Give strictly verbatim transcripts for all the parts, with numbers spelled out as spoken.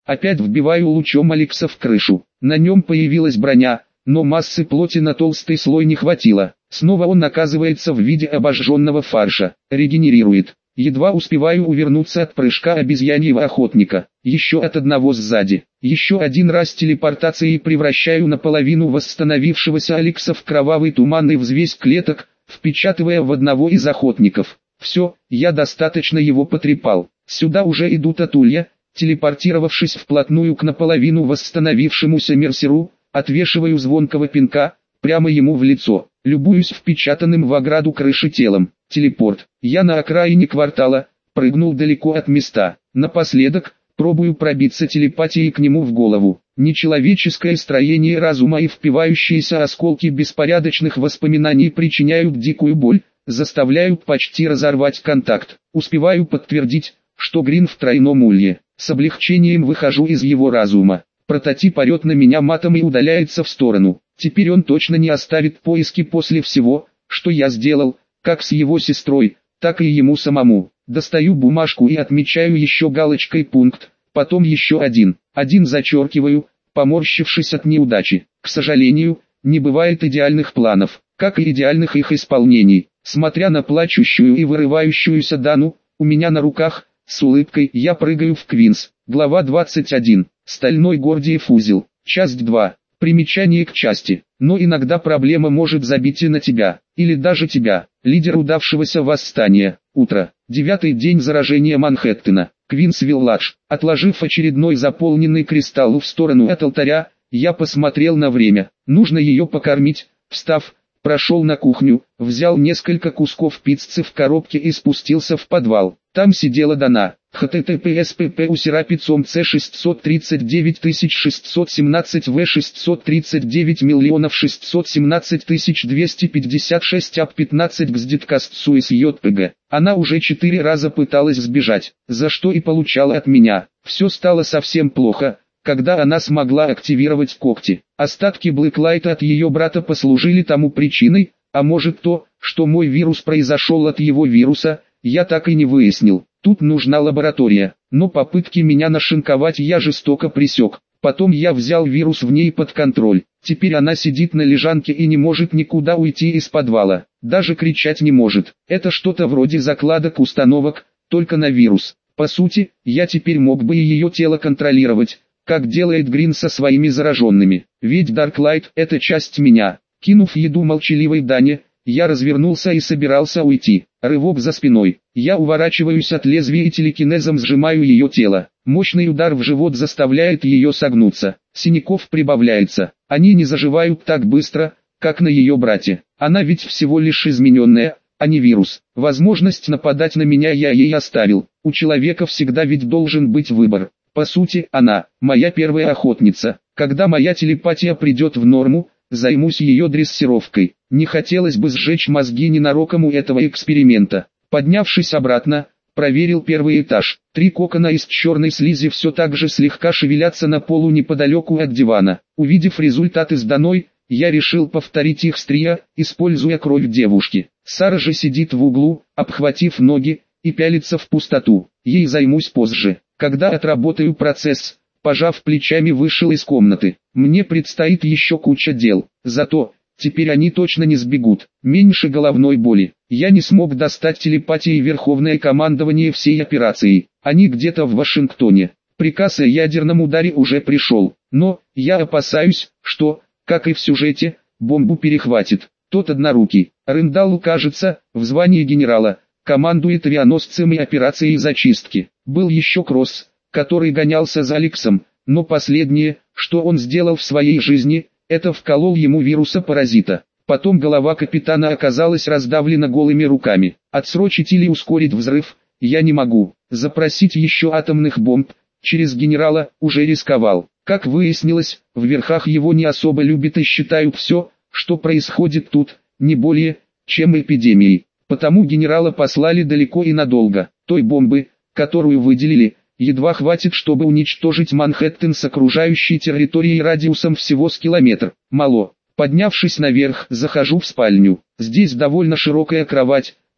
Опять вбиваю лучом Алекса в крышу. На нем появилась броня, но массы плоти на толстый слой не хватило. Снова он оказывается в виде обожженного фарша. Регенерирует. Едва успеваю увернуться от прыжка обезьяньего охотника. Еще от одного сзади. Еще один раз телепортацией превращаю наполовину восстановившегося Алекса в кровавый туман и взвесь клеток, впечатывая в одного из охотников. Все, я достаточно его потрепал. Сюда уже идут Атулья, телепортировавшись вплотную к наполовину восстановившемуся Мерсеру, отвешиваю звонкого пинка, прямо ему в лицо. Любуюсь впечатанным в ограду крыши телом. Телепорт. Я на окраине квартала, прыгнул далеко от места. Напоследок, пробую пробиться телепатией к нему в голову. Нечеловеческое строение разума и впивающиеся осколки беспорядочных воспоминаний причиняют дикую боль, заставляют почти разорвать контакт. Успеваю подтвердить, что Грин в тройном улье. С облегчением выхожу из его разума. Прототип орет на меня матом и удаляется в сторону. Теперь он точно не оставит поиски после всего, что я сделал, как с его сестрой, так и ему самому. Достаю бумажку и отмечаю еще галочкой пункт, потом еще один. Один зачеркиваю, поморщившись от неудачи. К сожалению, не бывает идеальных планов, как и идеальных их исполнений. Смотря на плачущую и вырывающуюся Дану, у меня на руках, с улыбкой, я прыгаю в Квинс. Глава двадцать один. Стальной Гордиев узел. Часть два. Примечание к части. Но иногда проблема может забить и на тебя, или даже тебя, лидер удавшегося восстания. Утро. Девятый день заражения Манхэттена. Квинс-Вилладж. Отложив очередной заполненный кристалл в сторону от алтаря, я посмотрел на время. Нужно ее покормить. Встав, прошел на кухню, взял несколько кусков пиццы в коробке и спустился в подвал. Там сидела Дана. https pp usera c шестьсот тридцать девять тысяч шестьсот семнадцать в шестьсот тридцать девять миллионов шестьсот семнадцать тысяч двести пятьдесят шесть ап пятнадцать гздиткаст суис jpg. Она уже четыре раза пыталась сбежать, за что и получала от меня. Все стало совсем плохо, когда она смогла активировать когти. Остатки Блэклайта от ее брата послужили тому причиной, а может то, что мой вирус произошел от его вируса, я так и не выяснил. Тут нужна лаборатория, но попытки меня нашинковать я жестоко пресек. Потом я взял вирус в ней под контроль. Теперь она сидит на лежанке и не может никуда уйти из подвала. Даже кричать не может. Это что-то вроде закладок установок, только на вирус. По сути, я теперь мог бы и ее тело контролировать, как делает Грин со своими зараженными. Ведь Дарклайт – это часть меня. Кинув еду молчаливой Дане, я развернулся и собирался уйти. Рывок за спиной. Я уворачиваюсь от лезвия и телекинезом сжимаю ее тело. Мощный удар в живот заставляет ее согнуться. Синяков прибавляется. Они не заживают так быстро, как на ее брате. Она ведь всего лишь измененная, а не вирус. Возможность нападать на меня я ей оставил. У человека всегда ведь должен быть выбор. По сути, она, моя первая охотница. Когда моя телепатия придет в норму, займусь ее дрессировкой. Не хотелось бы сжечь мозги ненароком у этого эксперимента. Поднявшись обратно, проверил первый этаж. Три кокона из черной слизи все так же слегка шевелятся на полу неподалеку от дивана. Увидев результаты с Даной, я решил повторить их с трио, используя кровь девушки. Сара же сидит в углу, обхватив ноги, и пялится в пустоту. Ей займусь позже, когда отработаю процесс. Пожав плечами, вышел из комнаты. Мне предстоит еще куча дел. Зато, теперь они точно не сбегут. Меньше головной боли. Я не смог достать телепатией верховное командование всей операции. Они где-то в Вашингтоне. Приказ о ядерном ударе уже пришел. Но, я опасаюсь, что, как и в сюжете, бомбу перехватит тот однорукий. Рындалл, кажется, в звании генерала, командует авианосцем и операцией зачистки. Был еще Кросс, который гонялся за Алексом, но последнее, что он сделал в своей жизни, это вколол ему вируса-паразита. Потом голова капитана оказалась раздавлена голыми руками. Отсрочить или ускорить взрыв я не могу. Запросить еще атомных бомб через генерала уже рисковал. Как выяснилось, в верхах его не особо любят и считают все, что происходит тут, не более, чем эпидемией. Потому генерала послали далеко и надолго. Той бомбы, которую выделили, едва хватит, чтобы уничтожить Манхэттен с окружающей территорией радиусом всего с километр. Мало. Поднявшись наверх, захожу в спальню. Здесь довольно широкая кровать,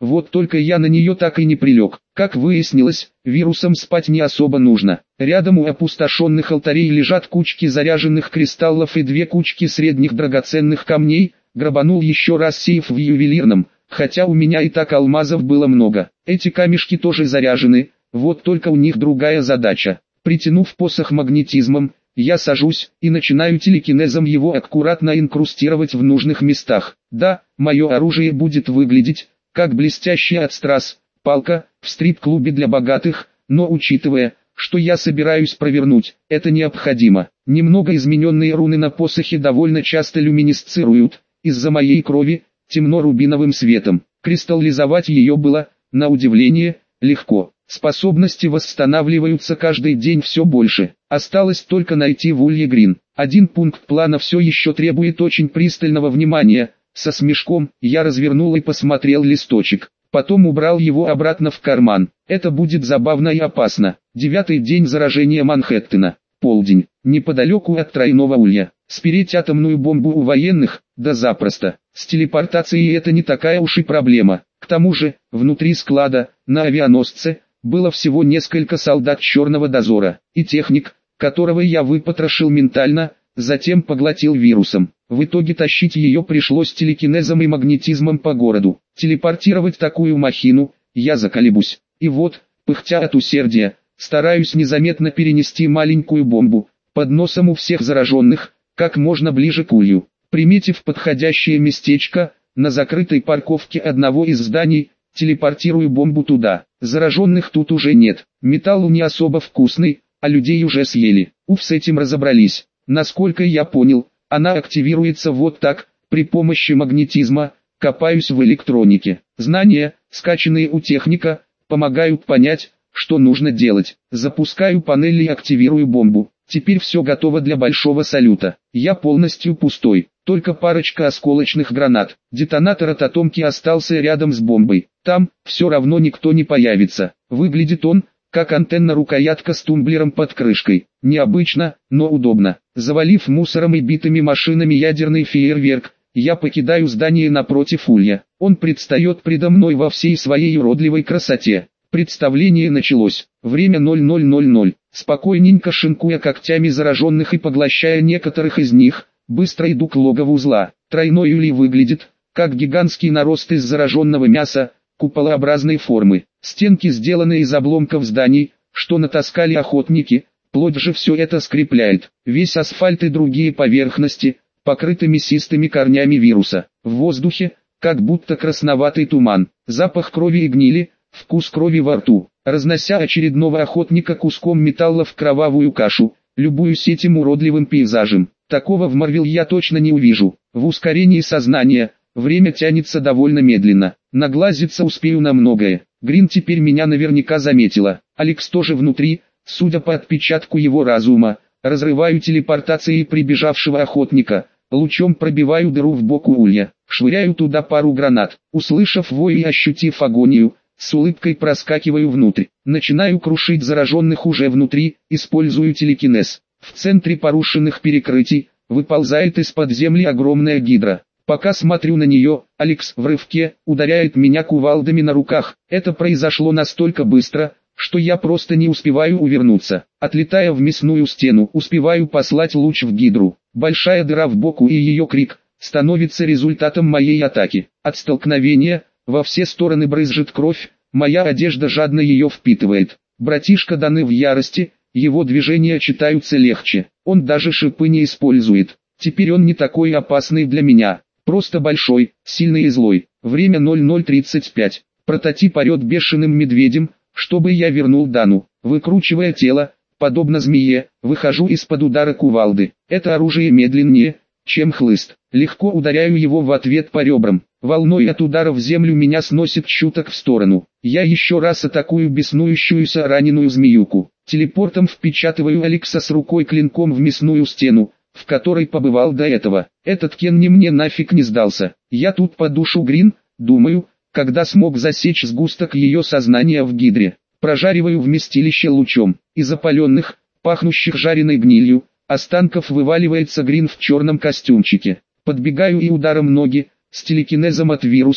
Вот только я на нее так и не прилег. Как выяснилось, вирусам спать не особо нужно. Рядом у опустошенных алтарей лежат кучки заряженных кристаллов и две кучки средних драгоценных камней. Грабанул еще раз сейф в ювелирном, хотя у меня и так алмазов было много. Эти камешки тоже заряжены, вот только у них другая задача. Притянув посох магнетизмом, я сажусь и начинаю телекинезом его аккуратно инкрустировать в нужных местах. Да, мое оружие будет выглядеть, как блестящая от страз палка в стрип-клубе для богатых, но учитывая, что я собираюсь провернуть, это необходимо. Немного измененные руны на посохе довольно часто люминесцируют, из-за моей крови, темно-рубиновым светом. Кристаллизовать ее было, на удивление, легко. Способности восстанавливаются каждый день все больше. Осталось только найти в Улье Грин. Один пункт плана все еще требует очень пристального внимания. Со смешком я развернул и посмотрел листочек. Потом убрал его обратно в карман. Это будет забавно и опасно. Девятый день заражения Манхэттена. Полдень. Неподалеку от Тройного Улья. Спереть атомную бомбу у военных? Да запросто. С телепортацией это не такая уж и проблема. К тому же, внутри склада, на авианосце, было всего несколько солдат черного дозора, и техник, которого я выпотрошил ментально, затем поглотил вирусом. В итоге тащить ее пришлось телекинезом и магнетизмом по городу. Телепортировать такую махину, я заколебусь. И вот, пыхтя от усердия, стараюсь незаметно перенести маленькую бомбу, под носом у всех зараженных, как можно ближе к улью. Приметив подходящее местечко, на закрытой парковке одного из зданий, телепортирую бомбу туда. Зараженных тут уже нет. Металл не особо вкусный, а людей уже съели. Уф, с этим разобрались. Насколько я понял, она активируется вот так, при помощи магнетизма. Копаюсь в электронике. Знания, скачанные у техника, помогают понять, что нужно делать. Запускаю панель и активирую бомбу. Теперь все готово для большого салюта. Я полностью пустой. Только парочка осколочных гранат. Детонатор от атомки остался рядом с бомбой. Там, все равно никто не появится. Выглядит он, как антенна-рукоятка с тумблером под крышкой. Необычно, но удобно. Завалив мусором и битыми машинами ядерный фейерверк, я покидаю здание напротив улья. Он предстает предо мной во всей своей уродливой красоте. Представление началось. Время ноль ноль ноль ноль. Спокойненько шинкуя когтями зараженных и поглощая некоторых из них, быстро иду к логову зла. Тройной улей выглядит, как гигантский нарост из зараженного мяса, куполообразной формы. Стенки сделаны из обломков зданий, что натаскали охотники, плоть же все это скрепляет. Весь асфальт и другие поверхности, покрыты мясистыми корнями вируса. В воздухе, как будто красноватый туман, запах крови и гнили, вкус крови во рту. Разнося очередного охотника куском металла в кровавую кашу, любуюсь этим уродливым пейзажем. Такого в Марвел я точно не увижу. В ускорении сознания, время тянется довольно медленно. Наглазиться успею на многое. Грин теперь меня наверняка заметила. Алекс тоже внутри, судя по отпечатку его разума. Разрываю телепортацией прибежавшего охотника. Лучом пробиваю дыру в боку улья. Швыряю туда пару гранат. Услышав вой и ощутив агонию, с улыбкой проскакиваю внутрь. Начинаю крушить зараженных уже внутри, использую телекинез. В центре порушенных перекрытий, выползает из-под земли огромная гидра. Пока смотрю на нее, Алекс в рывке, ударяет меня кувалдами на руках. Это произошло настолько быстро, что я просто не успеваю увернуться. Отлетая в мясную стену, успеваю послать луч в гидру. Большая дыра в боку и ее крик, становится результатом моей атаки. От столкновения, во все стороны брызжет кровь, моя одежда жадно ее впитывает. Братишка Даны в ярости, его движения читаются легче, он даже шипы не использует. Теперь он не такой опасный для меня, просто большой, сильный и злой. Время ноль ноль тридцать пять. Прототип орет бешеным медведем, чтобы я вернул Дану. Выкручивая тело, подобно змее, выхожу из-под удара кувалды. Это оружие медленнее, чем хлыст. Легко ударяю его в ответ по ребрам. Волной от удара в землю меня сносит чуток в сторону. Я еще раз атакую беснующуюся раненую змеюку. Телепортом впечатываю Алекса с рукой клинком в мясную стену, в которой побывал до этого. Этот Кен не мне нафиг не сдался. Я тут подушу Грин, думаю, когда смог засечь сгусток ее сознания в гидре. Прожариваю вместилище лучом. Из опаленных, пахнущих жареной гнилью, останков вываливается Грин в черном костюмчике. Подбегаю и ударом ноги, с телекинезом от вируса,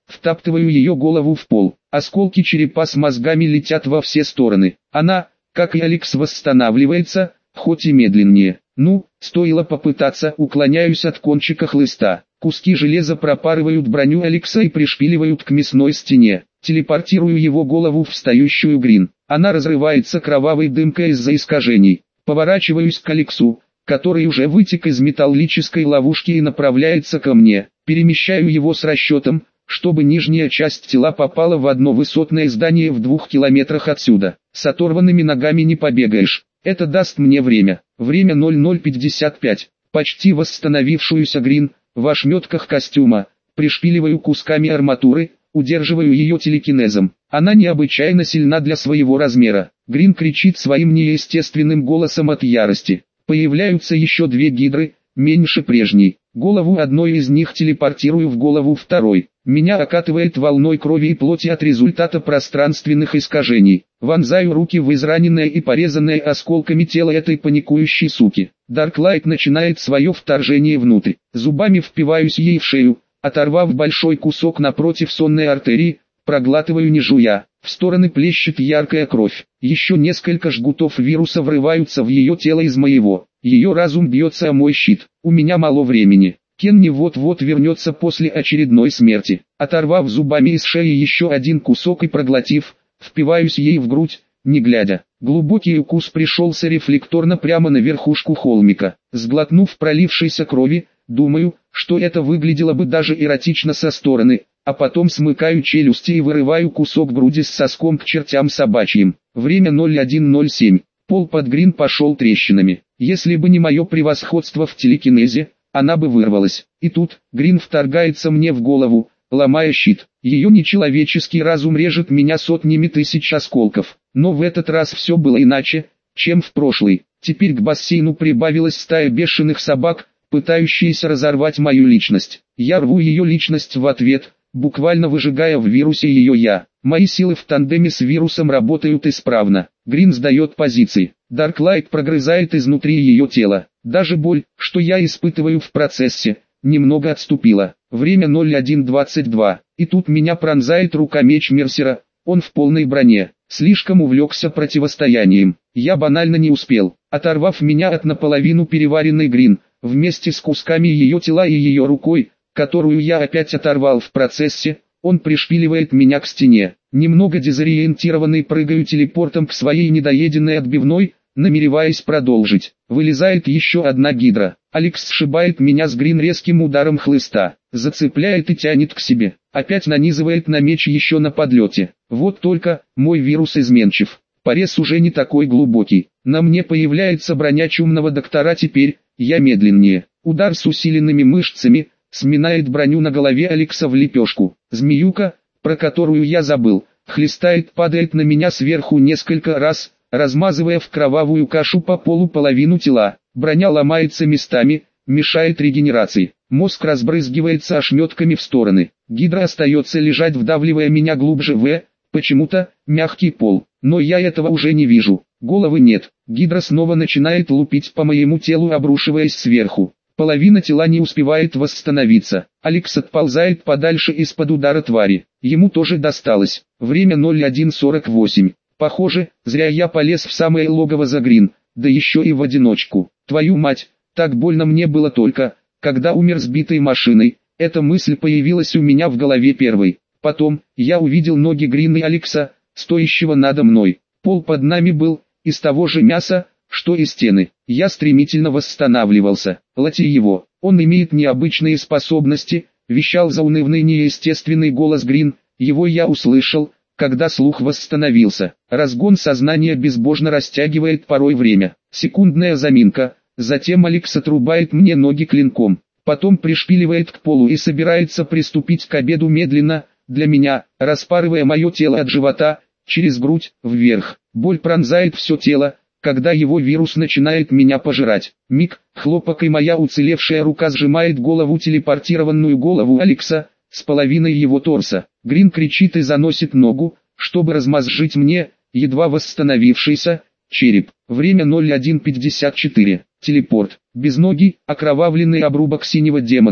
втаптываю ее голову в пол. Осколки черепа с мозгами летят во все стороны. Она, как и Алекс, восстанавливается, хоть и медленнее. Ну, стоило попытаться, уклоняюсь от кончика хлыста. Куски железа пропарывают броню Алекса и пришпиливают к мясной стене. Телепортирую его голову в встающую Грин. Она разрывается кровавой дымкой из-за искажений. Поворачиваюсь к Алексу, который уже вытек из металлической ловушки и направляется ко мне. Перемещаю его с расчетом, чтобы нижняя часть тела попала в одно высотное здание в двух километрах отсюда. С оторванными ногами не побегаешь. Это даст мне время. Время ноль ноль пятьдесят пять. Почти восстановившуюся Грин, в ошметках костюма, пришпиливаю кусками арматуры, удерживаю ее телекинезом. Она необычайно сильна для своего размера. Грин кричит своим неестественным голосом от ярости. Появляются еще две гидры, меньше прежней. Голову одной из них телепортирую в голову второй. Меня окатывает волной крови и плоти от результата пространственных искажений. Вонзаю руки в израненное и порезанное осколками тело этой паникующей суки. Дарклайт начинает свое вторжение внутрь. Зубами впиваюсь ей в шею, оторвав большой кусок напротив сонной артерии, проглатываю не жуя. В стороны плещет яркая кровь. Еще несколько жгутов вируса врываются в ее тело из моего. Ее разум бьется о мой щит. У меня мало времени. Кенни вот-вот вернется после очередной смерти. Оторвав зубами из шеи еще один кусок и проглотив, впиваюсь ей в грудь, не глядя. Глубокий укус пришелся рефлекторно прямо на верхушку холмика. Сглотнув пролившейся крови, думаю, что это выглядело бы даже эротично со стороны, а потом смыкаю челюсти и вырываю кусок груди с соском к чертям собачьим. Время ноль один ноль семь. Пол под Грин пошел трещинами. Если бы не мое превосходство в телекинезе, она бы вырвалась. И тут, Грин вторгается мне в голову, ломая щит. Ее нечеловеческий разум режет меня сотнями тысяч осколков. Но в этот раз все было иначе, чем в прошлый. Теперь к бассейну прибавилась стая бешеных собак, пытающиеся разорвать мою личность. Я рву ее личность в ответ, буквально выжигая в вирусе ее «я». Мои силы в тандеме с вирусом работают исправно. Грин сдает позиции. Дарклайт прогрызает изнутри ее тело. Даже боль, что я испытываю в процессе, немного отступила. Время ноль один двадцать два. И тут меня пронзает рука-меч Мерсера. Он в полной броне. Слишком увлекся противостоянием. Я банально не успел. Оторвав меня от наполовину переваренной Грин, вместе с кусками ее тела и ее рукой, которую я опять оторвал в процессе, он пришпиливает меня к стене. Немного дезориентированный прыгаю телепортом к своей недоеденной отбивной, намереваясь продолжить. Вылезает еще одна гидра. Алекс сшибает меня с Грин резким ударом хлыста. Зацепляет и тянет к себе. Опять нанизывает на меч еще на подлете. Вот только, мой вирус изменчив. Порез уже не такой глубокий. На мне появляется броня чумного доктора теперь, я медленнее. Удар с усиленными мышцами, сминает броню на голове Алекса в лепешку. Змеюка, про которую я забыл, хлестает, падает на меня сверху несколько раз, размазывая в кровавую кашу по полу половину тела. Броня ломается местами, мешает регенерации. Мозг разбрызгивается ошметками в стороны. Гидра остается лежать, вдавливая меня глубже в, почему-то, мягкий пол. Но я этого уже не вижу. Головы нет. Гидра снова начинает лупить по моему телу, обрушиваясь сверху. Половина тела не успевает восстановиться. Алекс отползает подальше из-под удара твари. Ему тоже досталось. Время ноль один сорок восемь. Похоже, зря я полез в самое логово за Грин, да еще и в одиночку. Твою мать, так больно мне было только, когда умер сбитой машиной. Эта мысль появилась у меня в голове первой. Потом, я увидел ноги Грин и Алекса, стоящего надо мной. Пол под нами был из того же мяса, что и стены. Я стремительно восстанавливался. Лати его, он имеет необычные способности, вещал заунывный неестественный голос Грин. Его я услышал, когда слух восстановился. Разгон сознания безбожно растягивает порой время. Секундная заминка, затем Алекс отрубает мне ноги клинком, потом пришпиливает к полу и собирается приступить к обеду медленно, для меня, распарывая мое тело от живота, через грудь, вверх. Боль пронзает все тело, когда его вирус начинает меня пожирать. Миг, хлопок, и моя уцелевшая рука сжимает голову, телепортированную голову Алекса, с половиной его торса. Грин кричит и заносит ногу, чтобы размозжить мне, едва восстановившийся, череп. Время ноль один пятьдесят четыре. Телепорт. Безногий, окровавленный обрубок синего демона,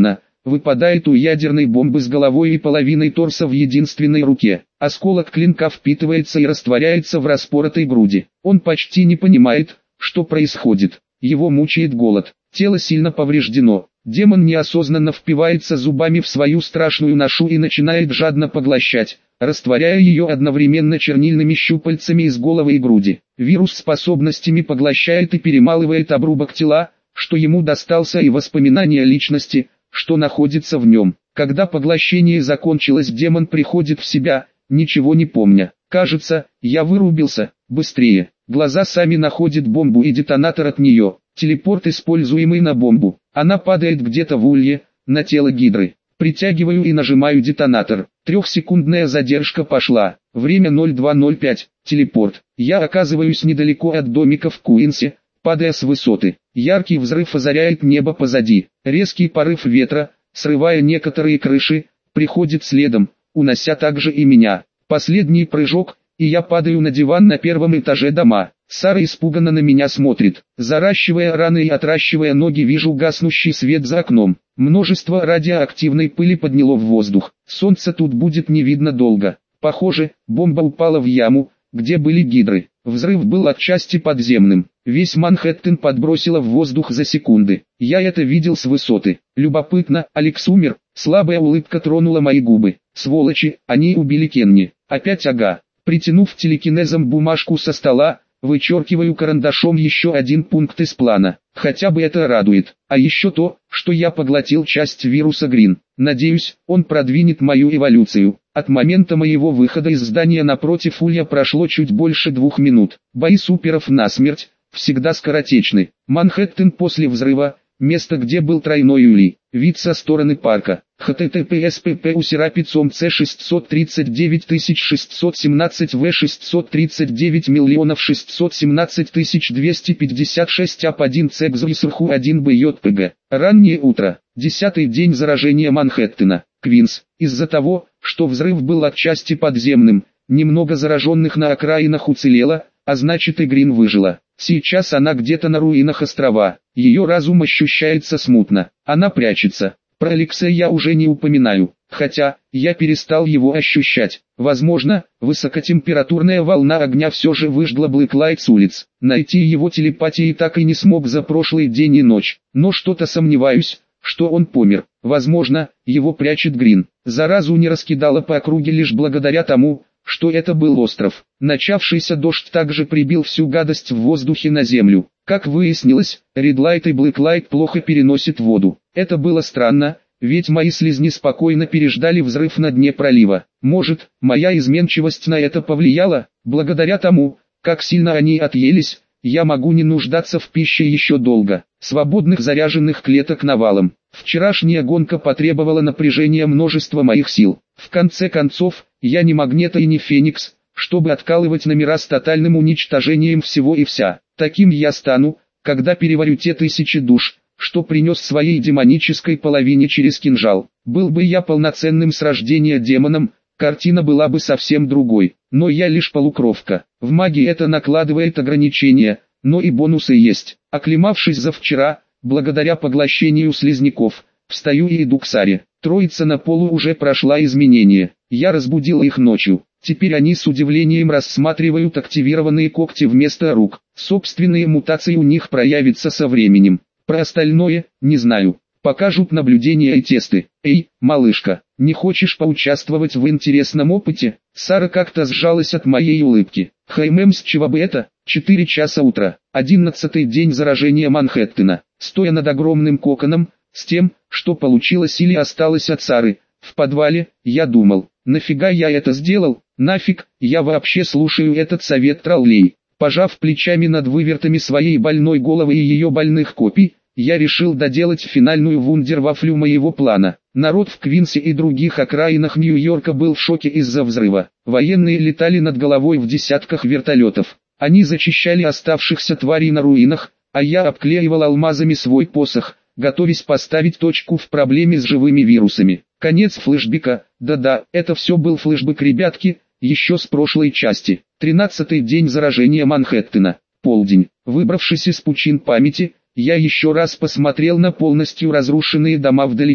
выпадает у ядерной бомбы с головой и половиной торса в единственной руке. Осколок клинка впитывается и растворяется в распоротой груди. Он почти не понимает, что происходит. Его мучает голод. Тело сильно повреждено. Демон неосознанно впивается зубами в свою страшную ношу и начинает жадно поглощать, растворяя ее одновременно чернильными щупальцами из головы и груди. Вирус способностями поглощает и перемалывает обрубок тела, что ему достался, и воспоминания личности, что находится в нем. Когда поглощение закончилось, демон приходит в себя, ничего не помня. Кажется, я вырубился. Быстрее. Глаза сами находят бомбу и детонатор от нее. Телепорт, используемый на бомбу. Она падает где-то в улье, на тело гидры. Притягиваю и нажимаю детонатор. Трехсекундная задержка пошла. Время ноль два ноль пять. Телепорт. Я оказываюсь недалеко от домика в Куинсе, падая с высоты. Яркий взрыв озаряет небо позади. Резкий порыв ветра, срывая некоторые крыши, приходит следом, унося также и меня. Последний прыжок, и я падаю на диван на первом этаже дома. Сара испуганно на меня смотрит. Заращивая раны и отращивая ноги, вижу гаснущий свет за окном. Множество радиоактивной пыли подняло в воздух. Солнце тут будет не видно долго. Похоже, бомба упала в яму, где были гидры. Взрыв был отчасти подземным. Весь Манхэттен подбросило в воздух за секунды. Я это видел с высоты. Любопытно, Алекс умер. Слабая улыбка тронула мои губы. Сволочи, они убили Кенни. Опять ага. Притянув телекинезом бумажку со стола, вычеркиваю карандашом еще один пункт из плана. Хотя бы это радует. А еще то, что я поглотил часть вируса Грин. Надеюсь, он продвинет мою эволюцию. От момента моего выхода из здания напротив улья прошло чуть больше двух минут. Бои суперов насмерть всегда скоротечны. Манхэттен после взрыва, место, где был тройной улей. Вид со стороны парка. https pp усерапицом c шестьсот тридцать девять тысяч шестьсот семнадцать в шестьсот тридцать девять миллионов шестьсот семнадцать тысяч двести пятьдесят шесть ап один цегзуисрху один бjpg. Раннее утро. Десятый день заражения Манхэттена. Квинс. Из-за того, что взрыв был отчасти подземным, немного зараженных на окраинах уцелело, а значит и Грин выжила. Сейчас она где-то на руинах острова. Ее разум ощущается смутно. Она прячется. Про Алекса я уже не упоминаю, хотя, я перестал его ощущать. Возможно, высокотемпературная волна огня все же выжгла Блэклайт с улиц. Найти его телепатией так и не смог за прошлый день и ночь, но что-то сомневаюсь, что он помер. Возможно, его прячет Грин. Заразу не раскидала по округе лишь благодаря тому, что это был остров. Начавшийся дождь также прибил всю гадость в воздухе на землю. Как выяснилось, Редлайт и Блэклайт плохо переносят воду. Это было странно, ведь мои слизни спокойно переждали взрыв на дне пролива. Может, моя изменчивость на это повлияла? Благодаря тому, как сильно они отъелись, я могу не нуждаться в пище еще долго. Свободных заряженных клеток навалом. Вчерашняя гонка потребовала напряжения множества моих сил. В конце концов, я не Магнето и не Феникс, чтобы откалывать номера с тотальным уничтожением всего и вся. Таким я стану, когда переварю те тысячи душ, что принес своей демонической половине через кинжал. Был бы я полноценным с рождения демоном, картина была бы совсем другой. Но я лишь полукровка. В магии это накладывает ограничения, но и бонусы есть. Оклемавшись за вчера, благодаря поглощению слизняков, встаю и иду к Саре. Троица на полу уже прошла изменения. Я разбудил их ночью. Теперь они с удивлением рассматривают активированные когти вместо рук. Собственные мутации у них проявятся со временем. Про остальное, не знаю. Покажут наблюдения и тесты. Эй, малышка, не хочешь поучаствовать в интересном опыте? Сара как-то сжалась от моей улыбки. Хаймем, с чего бы это? Четыре часа утра. Одиннадцатый день заражения Манхэттена. Стоя над огромным коконом, с тем, что получилось или осталось от Сары, в подвале, я думал, нафига я это сделал? Нафиг, я вообще слушаю этот совет троллей. Пожав плечами над вывертами своей больной головы и ее больных копий, я решил доделать финальную вундервафлю моего плана. Народ в Квинсе и других окраинах Нью-Йорка был в шоке из-за взрыва. Военные летали над головой в десятках вертолетов. Они зачищали оставшихся тварей на руинах, а я обклеивал алмазами свой посох, готовясь поставить точку в проблеме с живыми вирусами. Конец флешбека. Да-да, это все был флешбэк, ребятки, еще с прошлой части. Тринадцатый день заражения Манхэттена. Полдень. Выбравшись из пучин памяти, я еще раз посмотрел на полностью разрушенные дома вдалеке.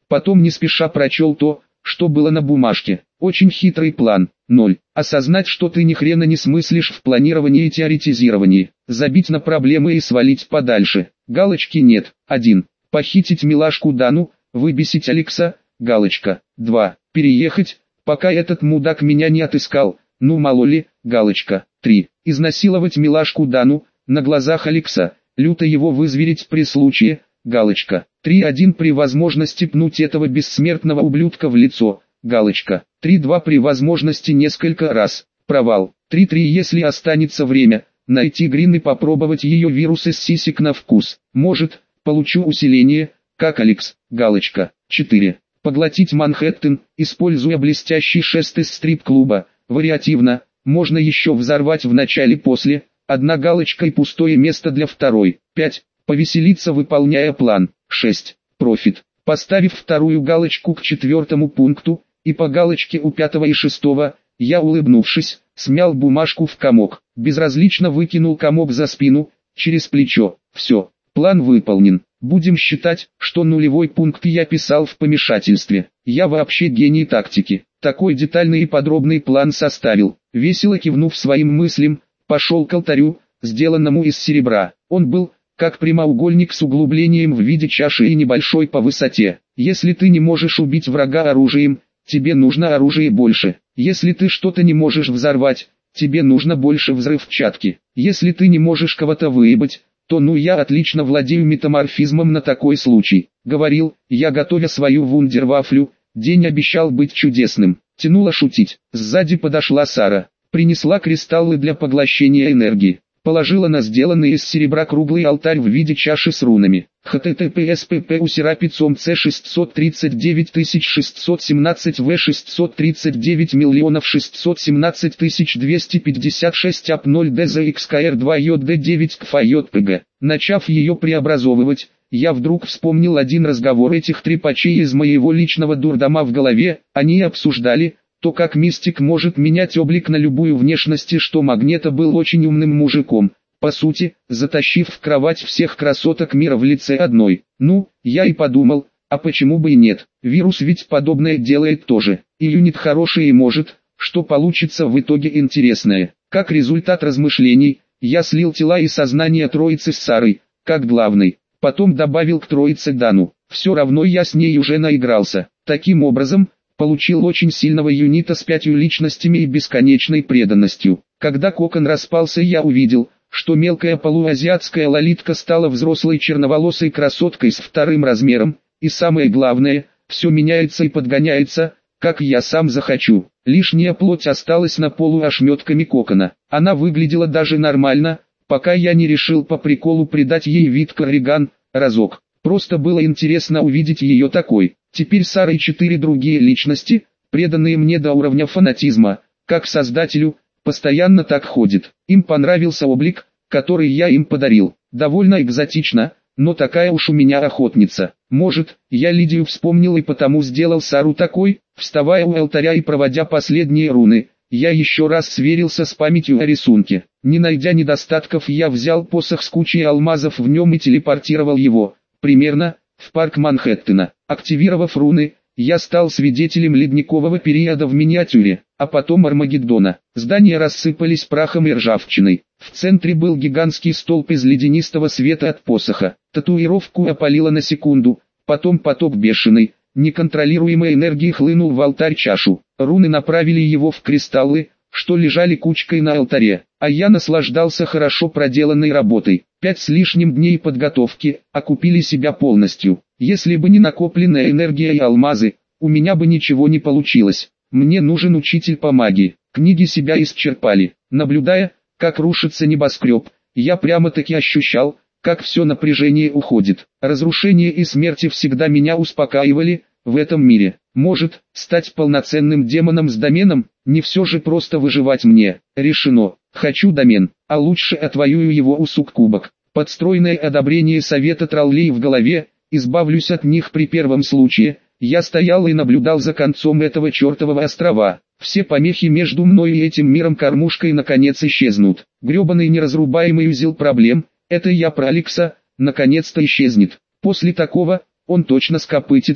Потом не спеша прочел то, что было на бумажке. Очень хитрый план. ноль. Осознать, что ты ни хрена не смыслишь в планировании и теоретизировании. Забить на проблемы и свалить подальше. Галочки нет. один. Похитить милашку Дану, выбесить Алекса. Галочка. два. Переехать, пока этот мудак меня не отыскал. Ну мало ли. Галочка. три. Изнасиловать милашку Дану, на глазах Алекса. Люто его вызверить при случае. Галочка. три один. При возможности пнуть этого бессмертного ублюдка в лицо. Галочка. три два. При возможности несколько раз. Провал. три три. Если останется время, найти Грин и попробовать ее вирус из сисек на вкус. Может, получу усиление, как Алекс. Галочка. четыре. Поглотить Манхэттен, используя блестящий шест из стрип-клуба. Вариативно, можно еще взорвать в начале-после. Одна галочка и пустое место для второй. пять. Повеселиться, выполняя план. шесть. Профит. Поставив вторую галочку к четвертому пункту, и по галочке у пятого и шестого, я, улыбнувшись, смял бумажку в комок. Безразлично выкинул комок за спину, через плечо. Все, план выполнен. Будем считать, что нулевой пункт я писал в помешательстве. Я вообще гений тактики. Такой детальный и подробный план составил. Весело кивнув своим мыслям, пошел к алтарю, сделанному из серебра. Он был, как прямоугольник с углублением в виде чаши и небольшой по высоте. Если ты не можешь убить врага оружием, тебе нужно оружие больше. Если ты что-то не можешь взорвать, тебе нужно больше взрывчатки. Если ты не можешь кого-то выебать, то ну я отлично владею метаморфизмом на такой случай. Говорил, я готовя свою вундервафлю, день обещал быть чудесным. Тянула шутить. Сзади подошла Сара. Принесла кристаллы для поглощения энергии. Положила на сделанный из серебра круглый алтарь в виде чаши с рунами. https pp у серапицом c шестьсот тридцать девять тысяч шестьсот семнадцать в шестьсот тридцать девять миллионов шестьсот семнадцать тысяч двести пятьдесят шесть ап ноль дзxkr два j d девять кфа jpg. Начав ее преобразовывать, я вдруг вспомнил один разговор этих трепачей из моего личного дурдома в голове. Они обсуждали то, как мистик может менять облик на любую внешность, и что Магнето был очень умным мужиком, по сути, затащив в кровать всех красоток мира в лице одной. Ну, я и подумал, а почему бы и нет, вирус ведь подобное делает тоже, и юнит хороший и может, что получится в итоге интересное. Как результат размышлений, я слил тела и сознание троицы с Сарой, как главной, потом добавил к троице Дану, все равно я с ней уже наигрался. Таким образом, получил очень сильного юнита с пятью личностями и бесконечной преданностью. Когда кокон распался, я увидел, что мелкая полуазиатская лолитка стала взрослой черноволосой красоткой с вторым размером, и самое главное, все меняется и подгоняется, как я сам захочу. Лишняя плоть осталась на полу ошметками кокона. Она выглядела даже нормально, пока я не решил по приколу придать ей вид Корриган, разок. Просто было интересно увидеть ее такой. Теперь Сара и четыре другие личности, преданные мне до уровня фанатизма, как создателю, постоянно так ходят. Им понравился облик, который я им подарил. Довольно экзотично, но такая уж у меня охотница. Может, я Лидию вспомнил и потому сделал Сару такой. Вставая у алтаря и проводя последние руны, я еще раз сверился с памятью о рисунке. Не найдя недостатков, я взял посох с кучей алмазов в нем и телепортировал его, примерно, в парк Манхэттена. Активировав руны, я стал свидетелем ледникового периода в миниатюре, а потом Армагеддона. Здания рассыпались прахом и ржавчиной. В центре был гигантский столб из ледянистого света от посоха. Татуировку опалило на секунду, потом поток бешеной, неконтролируемой энергии хлынул в алтарь-чашу. Руны направили его в кристаллы, что лежали кучкой на алтаре, а я наслаждался хорошо проделанной работой. Пять с лишним дней подготовки окупили себя полностью. Если бы не накопленная энергия и алмазы, у меня бы ничего не получилось. Мне нужен учитель по магии. Книги себя исчерпали. Наблюдая, как рушится небоскреб, я прямо-таки ощущал, как все напряжение уходит. Разрушение и смерти всегда меня успокаивали в этом мире. Может, стать полноценным демоном с доменом, не все же просто выживать мне. Решено. Хочу домен, а лучше отвоюю его у суккубок. Подстроенное одобрение совета троллей в голове, избавлюсь от них при первом случае. Я стоял и наблюдал за концом этого чертового острова. Все помехи между мной и этим миром кормушкой наконец исчезнут. Гребаный неразрубаемый узел проблем, это я про Алекса, наконец-то исчезнет. После такого, он точно скопытится,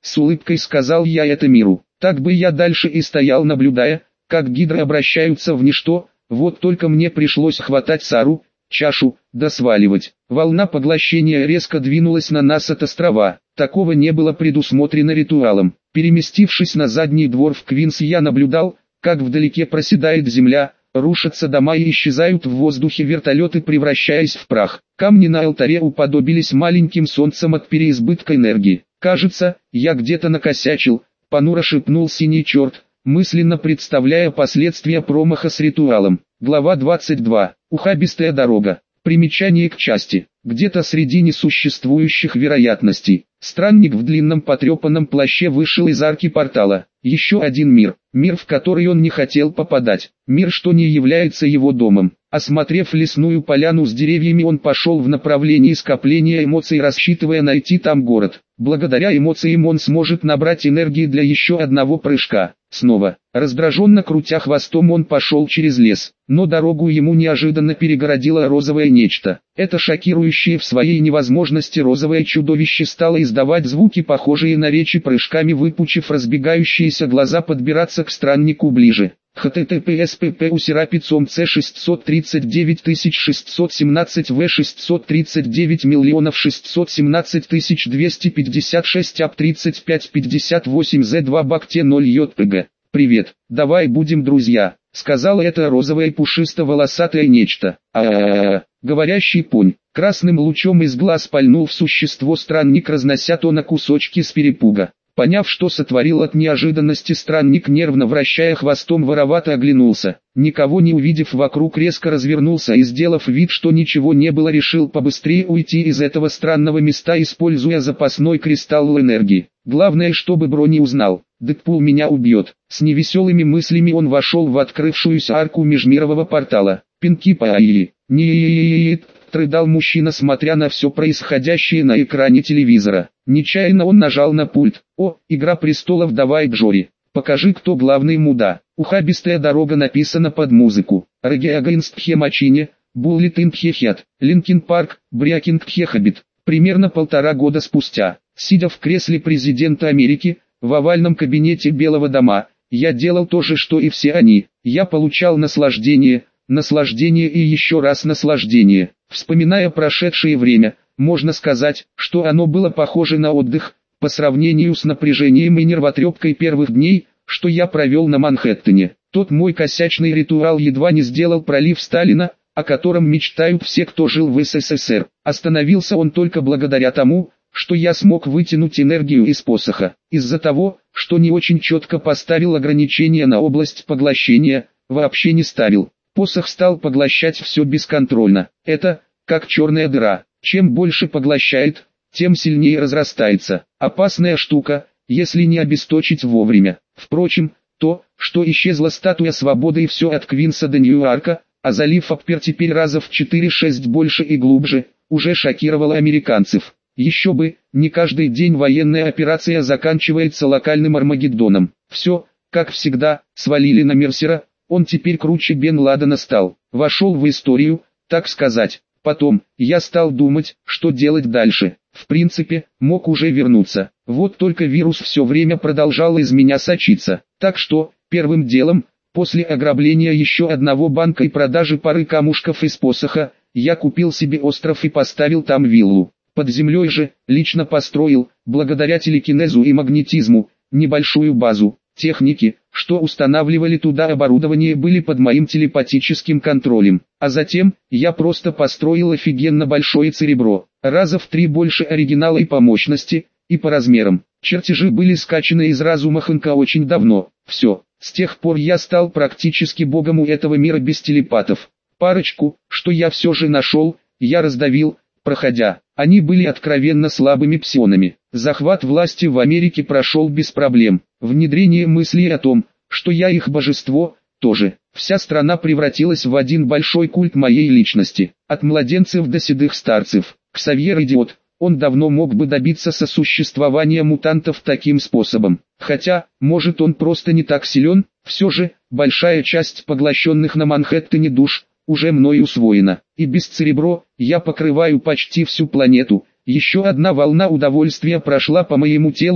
С улыбкой сказал я это миру. Так бы я дальше и стоял, наблюдая, как гидры обращаются в ничто, вот только мне пришлось хватать Сару, чашу, да сваливать. Волна поглощения резко двинулась на нас от острова. Такого не было предусмотрено ритуалом. Переместившись на задний двор в Квинс, я наблюдал, как вдалеке проседает земля, рушатся дома и исчезают в воздухе вертолеты, превращаясь в прах. Камни на алтаре уподобились маленьким солнцам от переизбытка энергии. «Кажется, я где-то накосячил», — понуро шепнул синий черт, мысленно представляя последствия промаха с ритуалом. Глава двадцать два. Ухабистая дорога. Примечание к части. Где-то среди несуществующих вероятностей. Странник в длинном потрепанном плаще вышел из арки портала. Еще один мир. Мир, в который он не хотел попадать. Мир, что не является его домом. Осмотрев лесную поляну с деревьями, он пошел в направлении скопления эмоций, рассчитывая найти там город. Благодаря эмоциям он сможет набрать энергии для еще одного прыжка. Снова, раздраженно крутя хвостом, он пошел через лес, но дорогу ему неожиданно перегородило розовое нечто. Это шокирующее в своей невозможности розовое чудовище стало издавать звуки, похожие на речи, прыжками выпучив разбегающиеся глаза, подбираться к страннику ближе. https pp усерапицом c шестьсот тридцать девять тысяч шестьсот семнадцать в шестьсот тридцать девять миллионов шестьсот семнадцать тысяч двести пятьдесят шесть ап тридцать пять пятьдесят восемь зэ два бакте ноль jpg. «Привет, давай будем друзья», — сказала это розовое пушисто-волосатое нечто. А-а-а, говорящий понь. Красным лучом из глаз пальнул в существо странник, разнося то на кусочки с перепуга. Поняв, что сотворил от неожиданности, странник, нервно вращая хвостом, воровато оглянулся. Никого не увидев вокруг, резко развернулся и, сделав вид, что ничего не было, решил побыстрее уйти из этого странного места, используя запасной кристалл энергии. Главное, чтобы Бро не узнал. Дэдпул меня убьет. С невеселыми мыслями он вошел в открывшуюся арку межмирового портала. Пинки паи. Не-е-е-е-е, рыдал мужчина, смотря на все происходящее на экране телевизора. Нечаянно он нажал на пульт. О, «Игра престолов», давай, Джори. Покажи, кто главный муда. Ухабистая дорога написана под музыку. Reggae Against Hemachine, Bullet in Head, Linkin Park, Breaking the Habit. Примерно полтора года спустя, сидя в кресле президента Америки, в овальном кабинете Белого дома, я делал то же, что и все они. Я получал наслаждение, наслаждение и еще раз наслаждение. Вспоминая прошедшее время, можно сказать, что оно было похоже на отдых, по сравнению с напряжением и нервотрепкой первых дней, что я провел на Манхэттене. Тот мой косячный ритуал едва не сделал пролив Сталина, о котором мечтают все, кто жил в СССР. Остановился он только благодаря тому, что я смог вытянуть энергию из посоха. Из-за того, что не очень четко поставил ограничения на область поглощения, вообще не ставил. Посох стал поглощать все бесконтрольно. Это, как черная дыра. Чем больше поглощает, тем сильнее разрастается. Опасная штука, если не обесточить вовремя. Впрочем, то, что исчезла статуя свободы и все от Квинса до Ньюарка, а залив Аппер теперь раза в четыре-шесть больше и глубже, уже шокировало американцев. Еще бы, не каждый день военная операция заканчивается локальным Армагеддоном. Все, как всегда, свалили на Мерсера, он теперь круче Бен Ладена стал. Вошел в историю, так сказать. Потом, я стал думать, что делать дальше. В принципе, мог уже вернуться. Вот только вирус все время продолжал из меня сочиться. Так что, первым делом, после ограбления еще одного банка и продажи пары камушков из посоха, я купил себе остров и поставил там виллу. Под землей же, лично построил, благодаря телекинезу и магнетизму, небольшую базу. Техники, что устанавливали туда оборудование, были под моим телепатическим контролем. А затем, я просто построил офигенно большое церебро, раза в три больше оригинала и по мощности, и по размерам. Чертежи были скачаны из разума Хэнка очень давно. Все, с тех пор я стал практически богом у этого мира без телепатов. Парочку, что я все же нашел, я раздавил, проходя. Они были откровенно слабыми псионами. Захват власти в Америке прошел без проблем. Внедрение мыслей о том, что я их божество, тоже. Вся страна превратилась в один большой культ моей личности. От младенцев до седых старцев. Ксавьер идиот, он давно мог бы добиться сосуществования мутантов таким способом. Хотя, может, он просто не так силен, все же, большая часть поглощенных на Манхэттене душ уже мной усвоена. И без церебро, я покрываю почти всю планету. Еще одна волна удовольствия прошла по моему телу,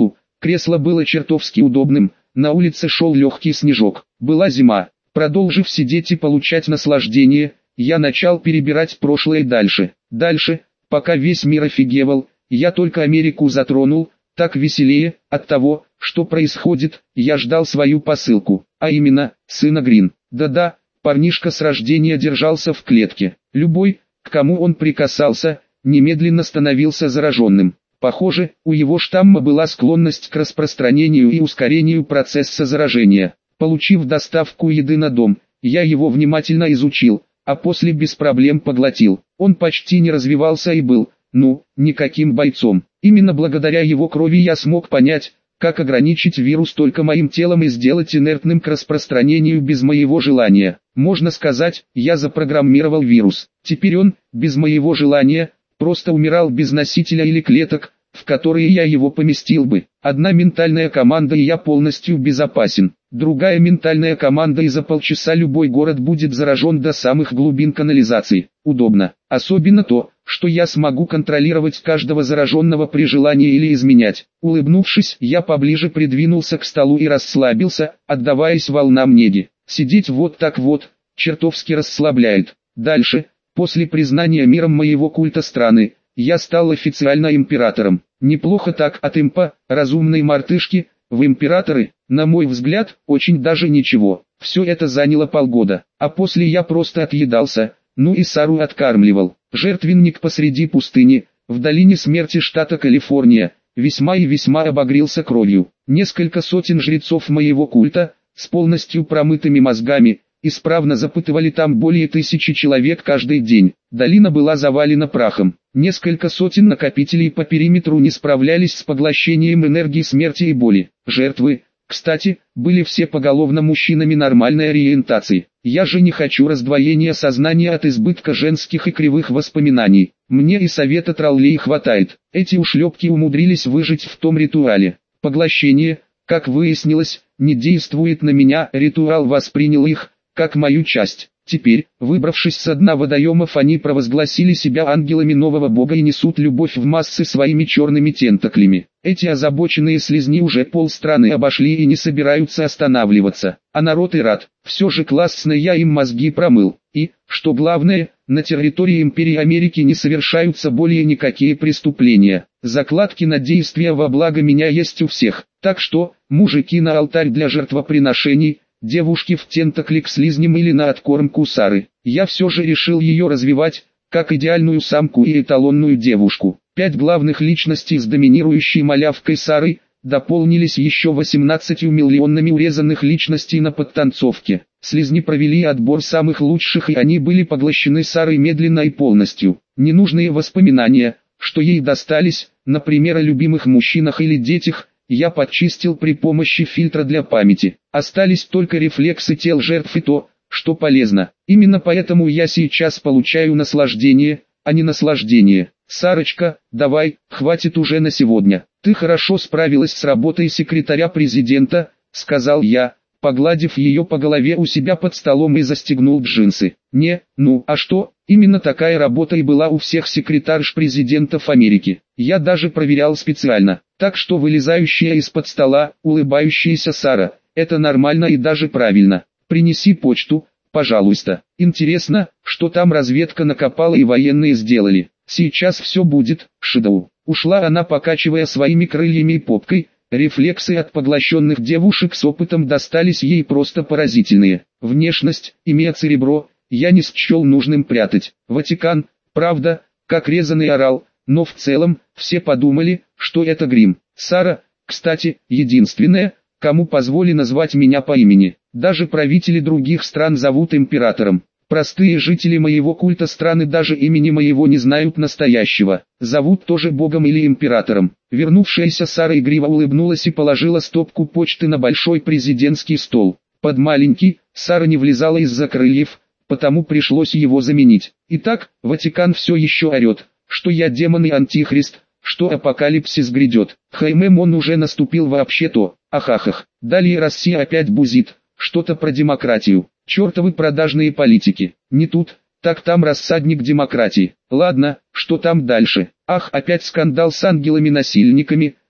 Кресло было чертовски удобным, на улице шел легкий снежок. Была зима. Продолжив сидеть и получать наслаждение, я начал перебирать прошлое дальше. Дальше, пока весь мир офигевал, я только Америку затронул, так веселее, от того, что происходит, я ждал свою посылку, а именно, сына Грин. Да-да, парнишка с рождения держался в клетке. Любой, к кому он прикасался, немедленно становился зараженным. Похоже, у его штамма была склонность к распространению и ускорению процесса заражения. Получив доставку еды на дом, я его внимательно изучил, а после без проблем поглотил. Он почти не развивался и был, ну, никаким бойцом. Именно благодаря его крови я смог понять, как ограничить вирус только моим телом и сделать инертным к распространению без моего желания. Можно сказать, я запрограммировал вирус. Теперь он, без моего желания, просто умирал без носителя или клеток, в которые я его поместил бы. Одна ментальная команда и я полностью безопасен. Другая ментальная команда и за полчаса любой город будет заражен до самых глубин канализации. Удобно. Особенно то, что я смогу контролировать каждого зараженного при желании или изменять. Улыбнувшись, я поближе придвинулся к столу и расслабился, отдаваясь волнам неги. Сидеть вот так вот, чертовски расслабляет. Дальше, после признания миром моего культа страны, я стал официально императором. Неплохо так от импа, разумной мартышки, в императоры, на мой взгляд, очень даже ничего. Все это заняло полгода, а после я просто отъедался, ну и Сару откармливал. Жертвенник посреди пустыни, в долине смерти штата Калифорния, весьма и весьма обогрелся кровью. Несколько сотен жрецов моего культа, с полностью промытыми мозгами, исправно запытывали там более тысячи человек каждый день. Долина была завалена прахом. Несколько сотен накопителей по периметру не справлялись с поглощением энергии смерти и боли. Жертвы, кстати, были все поголовно мужчинами нормальной ориентации. Я же не хочу раздвоения сознания от избытка женских и кривых воспоминаний. Мне и совета троллей хватает. Эти ушлепки умудрились выжить в том ритуале. Поглощение, как выяснилось, не действует на меня. Ритуал воспринял их, как мою часть. Теперь, выбравшись со дна водоемов, они провозгласили себя ангелами нового бога и несут любовь в массы своими черными тентаклями. Эти озабоченные слизни уже полстраны обошли и не собираются останавливаться. А народ и рад. Все же классно я им мозги промыл. И, что главное, на территории империи Америки не совершаются более никакие преступления. Закладки на действия во благо меня есть у всех. Так что, мужики на алтарь для жертвоприношений, девушки в тентакли к слизням или на откормку Сары. Я все же решил ее развивать, как идеальную самку и эталонную девушку. Пять главных личностей с доминирующей малявкой Сарой, дополнились еще восемнадцатью миллионами урезанных личностей на подтанцовке. Слизни провели отбор самых лучших, и они были поглощены Сарой медленно и полностью. Ненужные воспоминания, что ей достались, например, о любимых мужчинах или детях, я подчистил при помощи фильтра для памяти. Остались только рефлексы тел жертв и то, что полезно. Именно поэтому я сейчас получаю наслаждение, а не наслаждение. Сарочка, давай, хватит уже на сегодня. Ты хорошо справилась с работой секретаря президента, сказал я, погладив ее по голове у себя под столом и застегнул джинсы. Не, ну, а что, именно такая работа и была у всех секретарш президентов Америки. Я даже проверял специально. Так что вылезающая из-под стола, улыбающаяся Сара, это нормально и даже правильно. Принеси почту, пожалуйста. Интересно, что там разведка накопала и военные сделали. Сейчас все будет, шедоу. Ушла она, покачивая своими крыльями и попкой. Рефлексы от поглощенных девушек с опытом достались ей просто поразительные. Внешность, имя, церебро, я не счел нужным прятать. Ватикан, правда, как резаный орал, но в целом, все подумали, что это грим. Сара, кстати, единственная, кому позволено назвать меня по имени. Даже правители других стран зовут императором. Простые жители моего культа страны даже имени моего не знают настоящего. Зовут тоже богом или императором. Вернувшаяся Сара игриво улыбнулась и положила стопку почты на большой президентский стол. Под маленький, Сара не влезала из-за крыльев, потому пришлось его заменить. Итак, Ватикан все еще орет, что я демон и антихрист, что апокалипсис грядет. Хаймем он уже наступил вообще-то, ахахах. Далее Россия опять бузит, что-то про демократию. Чертовы продажные политики. Не тут, так там рассадник демократии. Ладно, что там дальше? Ах, опять скандал с ангелами-насильниками,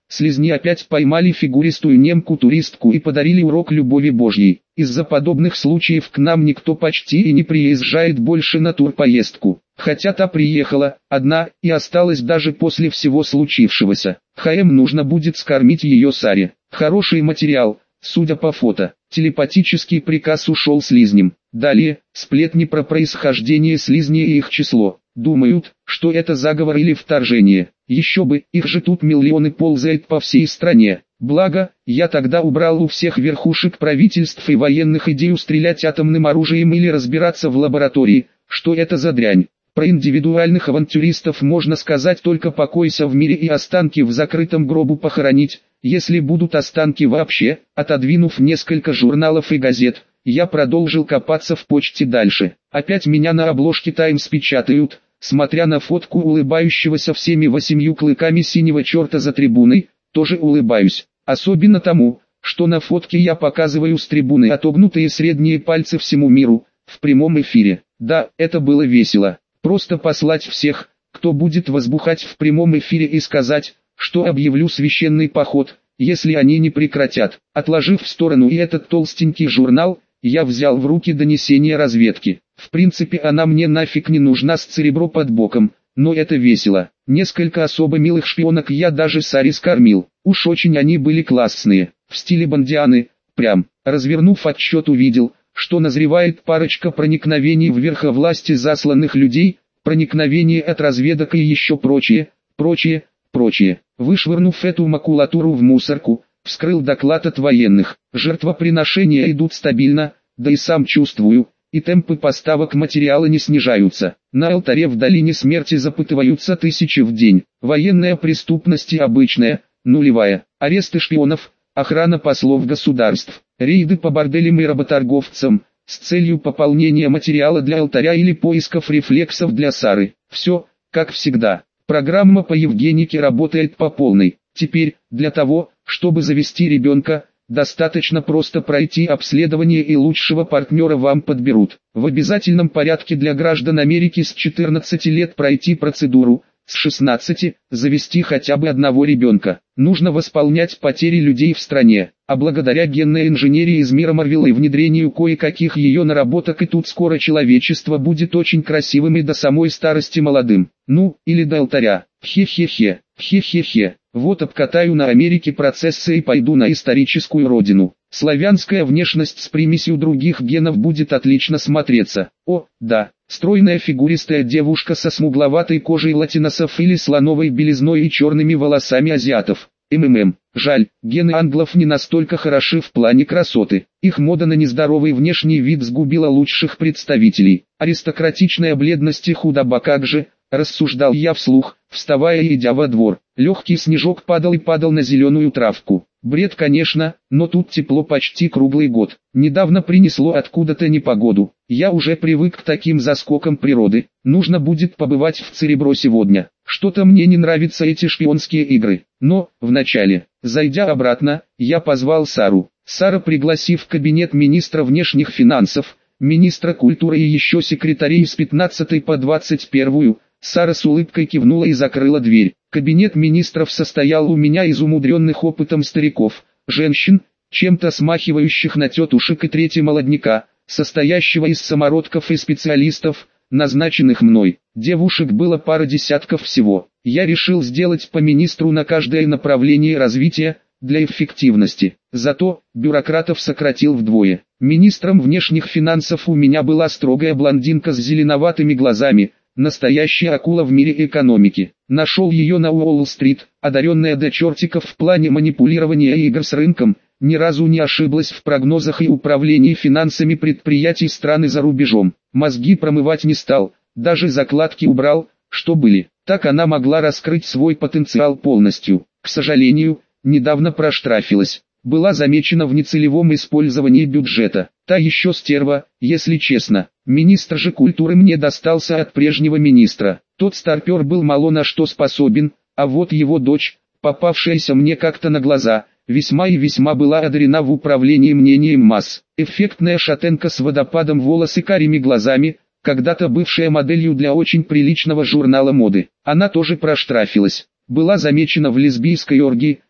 слизни опять поймали фигуристую немку-туристку и подарили урок любови Божьей. Из-за подобных случаев к нам никто почти и не приезжает больше на турпоездку. Хотя та приехала, одна, и осталась даже после всего случившегося. ХМ нужно будет скормить ее Саре. Хороший материал, судя по фото. Телепатический приказ ушел слизням. Далее, сплетни про происхождение слизней и их число. Думают, что это заговор или вторжение. Еще бы, их же тут миллионы ползают по всей стране. Благо, я тогда убрал у всех верхушек правительств и военных идею стрелять атомным оружием или разбираться в лаборатории, что это за дрянь. Про индивидуальных авантюристов можно сказать только покойся в мире и останки в закрытом гробу похоронить, если будут останки вообще. Отодвинув несколько журналов и газет, я продолжил копаться в почте дальше. Опять меня на обложке Таймс печатают, смотря на фотку улыбающегося всеми восемью клыками синего черта за трибуной, тоже улыбаюсь. Особенно тому, что на фотке я показываю с трибуны отогнутые средние пальцы всему миру, в прямом эфире. Да, это было весело. Просто послать всех, кто будет возбухать в прямом эфире, и сказать, что объявлю священный поход, если они не прекратят. Отложив в сторону и этот толстенький журнал, я взял в руки донесение разведки. В принципе, она мне нафиг не нужна с церебро под боком, но это весело. Несколько особо милых шпионок я даже Саре скормил. Уж очень они были классные, в стиле Бондианы, прям. Развернув отчет, увидел, что назревает парочка проникновений в верховласти засланных людей, проникновения от разведок и еще прочее, прочее, прочее. Вышвырнув эту макулатуру в мусорку, вскрыл доклад от военных. Жертвоприношения идут стабильно, да и сам чувствую, и темпы поставок материала не снижаются. На алтаре в долине смерти запытываются тысячи в день. Военная преступность обычная, нулевая. Аресты шпионов, охрана послов государств, рейды по борделям и работорговцам, с целью пополнения материала для алтаря или поисков рефлексов для Сары. Все, как всегда. Программа по Евгенике работает по полной. Теперь, для того, чтобы завести ребенка, достаточно просто пройти обследование, и лучшего партнера вам подберут. В обязательном порядке для граждан Америки с четырнадцати лет пройти процедуру, с шестнадцати – завести хотя бы одного ребенка. Нужно восполнять потери людей в стране, а благодаря генной инженерии из мира Марвел и внедрению кое-каких ее наработок, и тут скоро человечество будет очень красивым и до самой старости молодым. Ну, или до алтаря. Хе-хе-хе, хе-хе-хе. Вот обкатаю на Америке процессы и пойду на историческую родину. Славянская внешность с примесью других генов будет отлично смотреться. О, да, стройная фигуристая девушка со смугловатой кожей латиносов или слоновой белизной и черными волосами азиатов. МММ. Жаль, гены англов не настолько хороши в плане красоты. Их мода на нездоровый внешний вид сгубила лучших представителей. Аристократичная бледность и худоба, как же, рассуждал я вслух, вставая и идя во двор. Легкий снежок падал и падал на зеленую травку. Бред, конечно, но тут тепло почти круглый год. Недавно принесло откуда-то непогоду. Я уже привык к таким заскокам природы. Нужно будет побывать в Церебро сегодня. Что-то мне не нравятся эти шпионские игры. Но, вначале, зайдя обратно, я позвал Сару. Сара, пригласив в кабинет министра внешних финансов, министра культуры и еще секретарей с пятнадцатой по двадцать первую, Сара с улыбкой кивнула и закрыла дверь. Кабинет министров состоял у меня из умудренных опытом стариков, женщин, чем-то смахивающих на тетушек, и трети молодняка, состоящего из самородков и специалистов, назначенных мной. Девушек было пара десятков всего. Я решил сделать по министру на каждое направление развития, для эффективности. Зато, бюрократов сократил вдвое. Министром внешних финансов у меня была строгая блондинка с зеленоватыми глазами, настоящая акула в мире экономики. Нашел ее на Уолл-стрит, одаренная до чертиков в плане манипулирования и игр с рынком, ни разу не ошиблась в прогнозах и управлении финансами предприятий страны за рубежом. Мозги промывать не стал, даже закладки убрал, что были. Так она могла раскрыть свой потенциал полностью. К сожалению, недавно проштрафилась. Была замечена в нецелевом использовании бюджета. Та еще стерва, если честно. Министр же культуры мне достался от прежнего министра. Тот старпер был мало на что способен, а вот его дочь, попавшаяся мне как-то на глаза, весьма и весьма была одарена в управлении мнением масс. Эффектная шатенка с водопадом волос и карими глазами, когда-то бывшая моделью для очень приличного журнала моды. Она тоже проштрафилась. Была замечена в лесбийской оргии,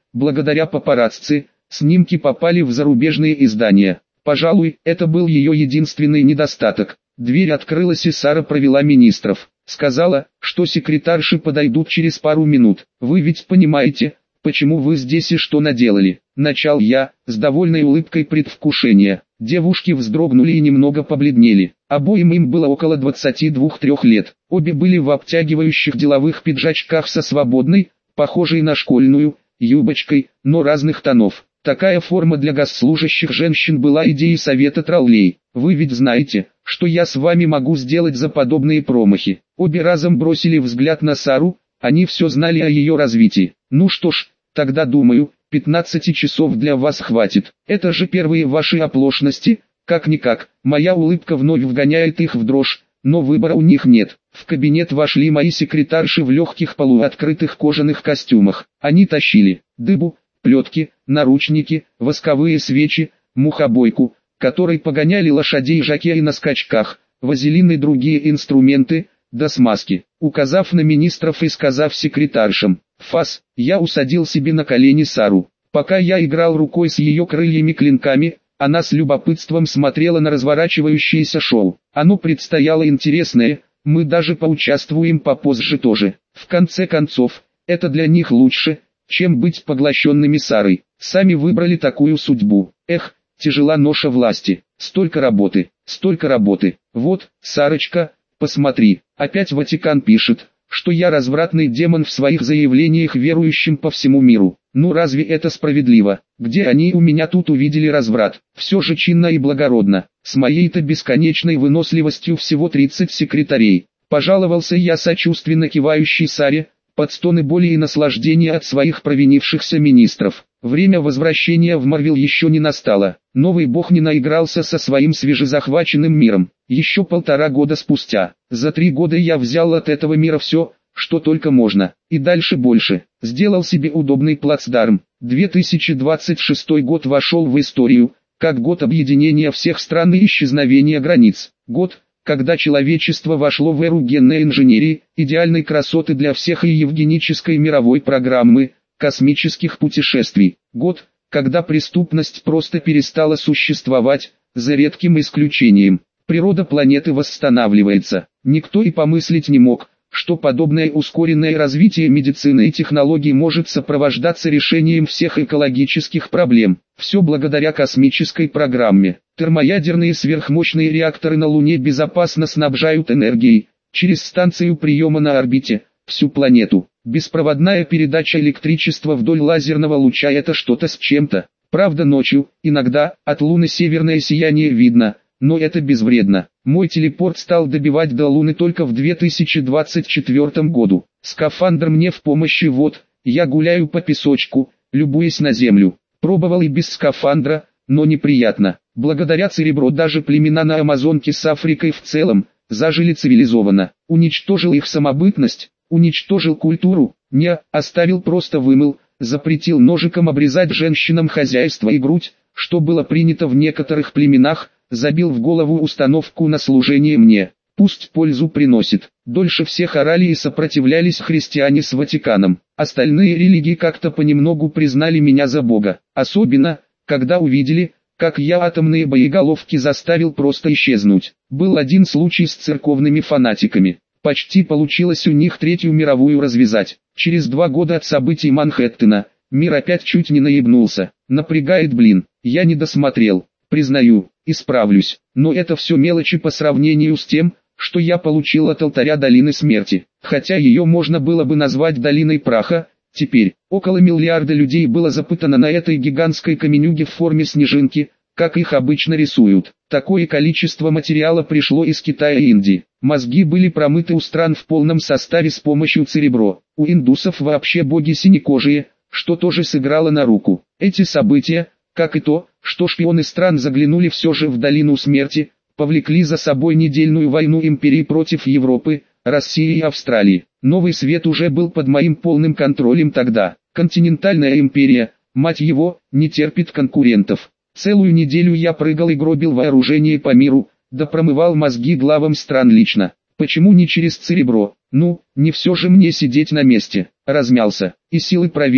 благодаря папарацци, снимки попали в зарубежные издания. Пожалуй, это был ее единственный недостаток. Дверь открылась и Сара провела министров. Сказала, что секретарши подойдут через пару минут. Вы ведь понимаете, почему вы здесь и что наделали? Начал я, с довольной улыбкой предвкушения. Девушки вздрогнули и немного побледнели. Обоим им было около двадцати двух-трёх лет. Обе были в обтягивающих деловых пиджачках со свободной, похожей на школьную, юбочкой, но разных тонов. Такая форма для госслужащих женщин была идеей совета троллей. Вы ведь знаете, что я с вами могу сделать за подобные промахи. Обе разом бросили взгляд на Сару, они все знали о ее развитии. Ну что ж, тогда думаю, пятнадцати часов для вас хватит. Это же первые ваши оплошности, как-никак. Моя улыбка вновь вгоняет их в дрожь, но выбора у них нет. В кабинет вошли мои секретарши в легких полуоткрытых кожаных костюмах. Они тащили дыбу, плетки, наручники, восковые свечи, мухобойку, которой погоняли лошадей жокеи на скачках, вазелин и другие инструменты, да смазки. Указав на министров и сказав секретаршам «Фас», я усадил себе на колени Сару. Пока я играл рукой с ее крыльями-клинками, она с любопытством смотрела на разворачивающееся шоу. Оно предстояло интересное, мы даже поучаствуем попозже тоже. В конце концов, это для них лучше, чем быть поглощенными Сарой. Сами выбрали такую судьбу. Эх, тяжела ноша власти. Столько работы, столько работы. Вот, Сарочка, посмотри, опять Ватикан пишет, что я развратный демон в своих заявлениях верующим по всему миру. Ну разве это справедливо? Где они у меня тут увидели разврат? Все же чинно и благородно. С моей-то бесконечной выносливостью всего тридцать секретарей. Пожаловался я сочувственно кивающей Саре, под стоны боли и наслаждения от своих провинившихся министров. Время возвращения в Марвел еще не настало. Новый бог не наигрался со своим свежезахваченным миром. Еще полтора года спустя. За три года я взял от этого мира все, что только можно. И дальше больше. Сделал себе удобный плацдарм. две тысячи двадцать шестой год вошел в историю, как год объединения всех стран и исчезновения границ. Год, когда человечество вошло в эру генной инженерии, идеальной красоты для всех и евгенической мировой программы, космических путешествий. Год, когда преступность просто перестала существовать, за редким исключением. Природа планеты восстанавливается. Никто и помыслить не мог, что подобное ускоренное развитие медицины и технологий может сопровождаться решением всех экологических проблем. Все благодаря космической программе. Термоядерные сверхмощные реакторы на Луне безопасно снабжают энергией, через станцию приема на орбите, всю планету. Беспроводная передача электричества вдоль лазерного луча — это что-то с чем-то. Правда, ночью, иногда, от Луны северное сияние видно, но это безвредно. Мой телепорт стал добивать до Луны только в две тысячи двадцать четвёртом году. Скафандр мне в помощи, вот, я гуляю по песочку, любуясь на Землю. Пробовал и без скафандра, но неприятно. Благодаря Церебро даже племена на Амазонке с Африкой в целом, зажили цивилизованно. Уничтожил их самобытность, уничтожил культуру, не, оставил, просто вымыл, запретил ножиком обрезать женщинам хозяйство и грудь, что было принято в некоторых племенах, забил в голову установку на служение мне. Пусть пользу приносит. Дольше всех орали и сопротивлялись христиане с Ватиканом. Остальные религии как-то понемногу признали меня за Бога. Особенно, когда увидели, как я атомные боеголовки заставил просто исчезнуть. Был один случай с церковными фанатиками. Почти получилось у них Третью мировую развязать. Через два года от событий Манхэттена, мир опять чуть не наебнулся. Напрягает, блин, я не досмотрел. Признаю, исправлюсь. Но это все мелочи по сравнению с тем, что я получил от алтаря Долины Смерти. Хотя ее можно было бы назвать Долиной Праха. Теперь, около миллиарда людей было запытано на этой гигантской каменюге в форме снежинки, как их обычно рисуют. Такое количество материала пришло из Китая и Индии. Мозги были промыты у стран в полном составе с помощью Церебро. У индусов вообще боги синекожие, что тоже сыграло на руку. Эти события, как и то, что шпионы стран заглянули все же в Долину Смерти, повлекли за собой недельную войну империи против Европы, России и Австралии. Новый свет уже был под моим полным контролем тогда. Континентальная империя, мать его, не терпит конкурентов. Целую неделю я прыгал и гробил вооружение по миру, да промывал мозги главам стран лично. Почему не через Церебро? Ну, не все же мне сидеть на месте. Размялся, и силы проверил,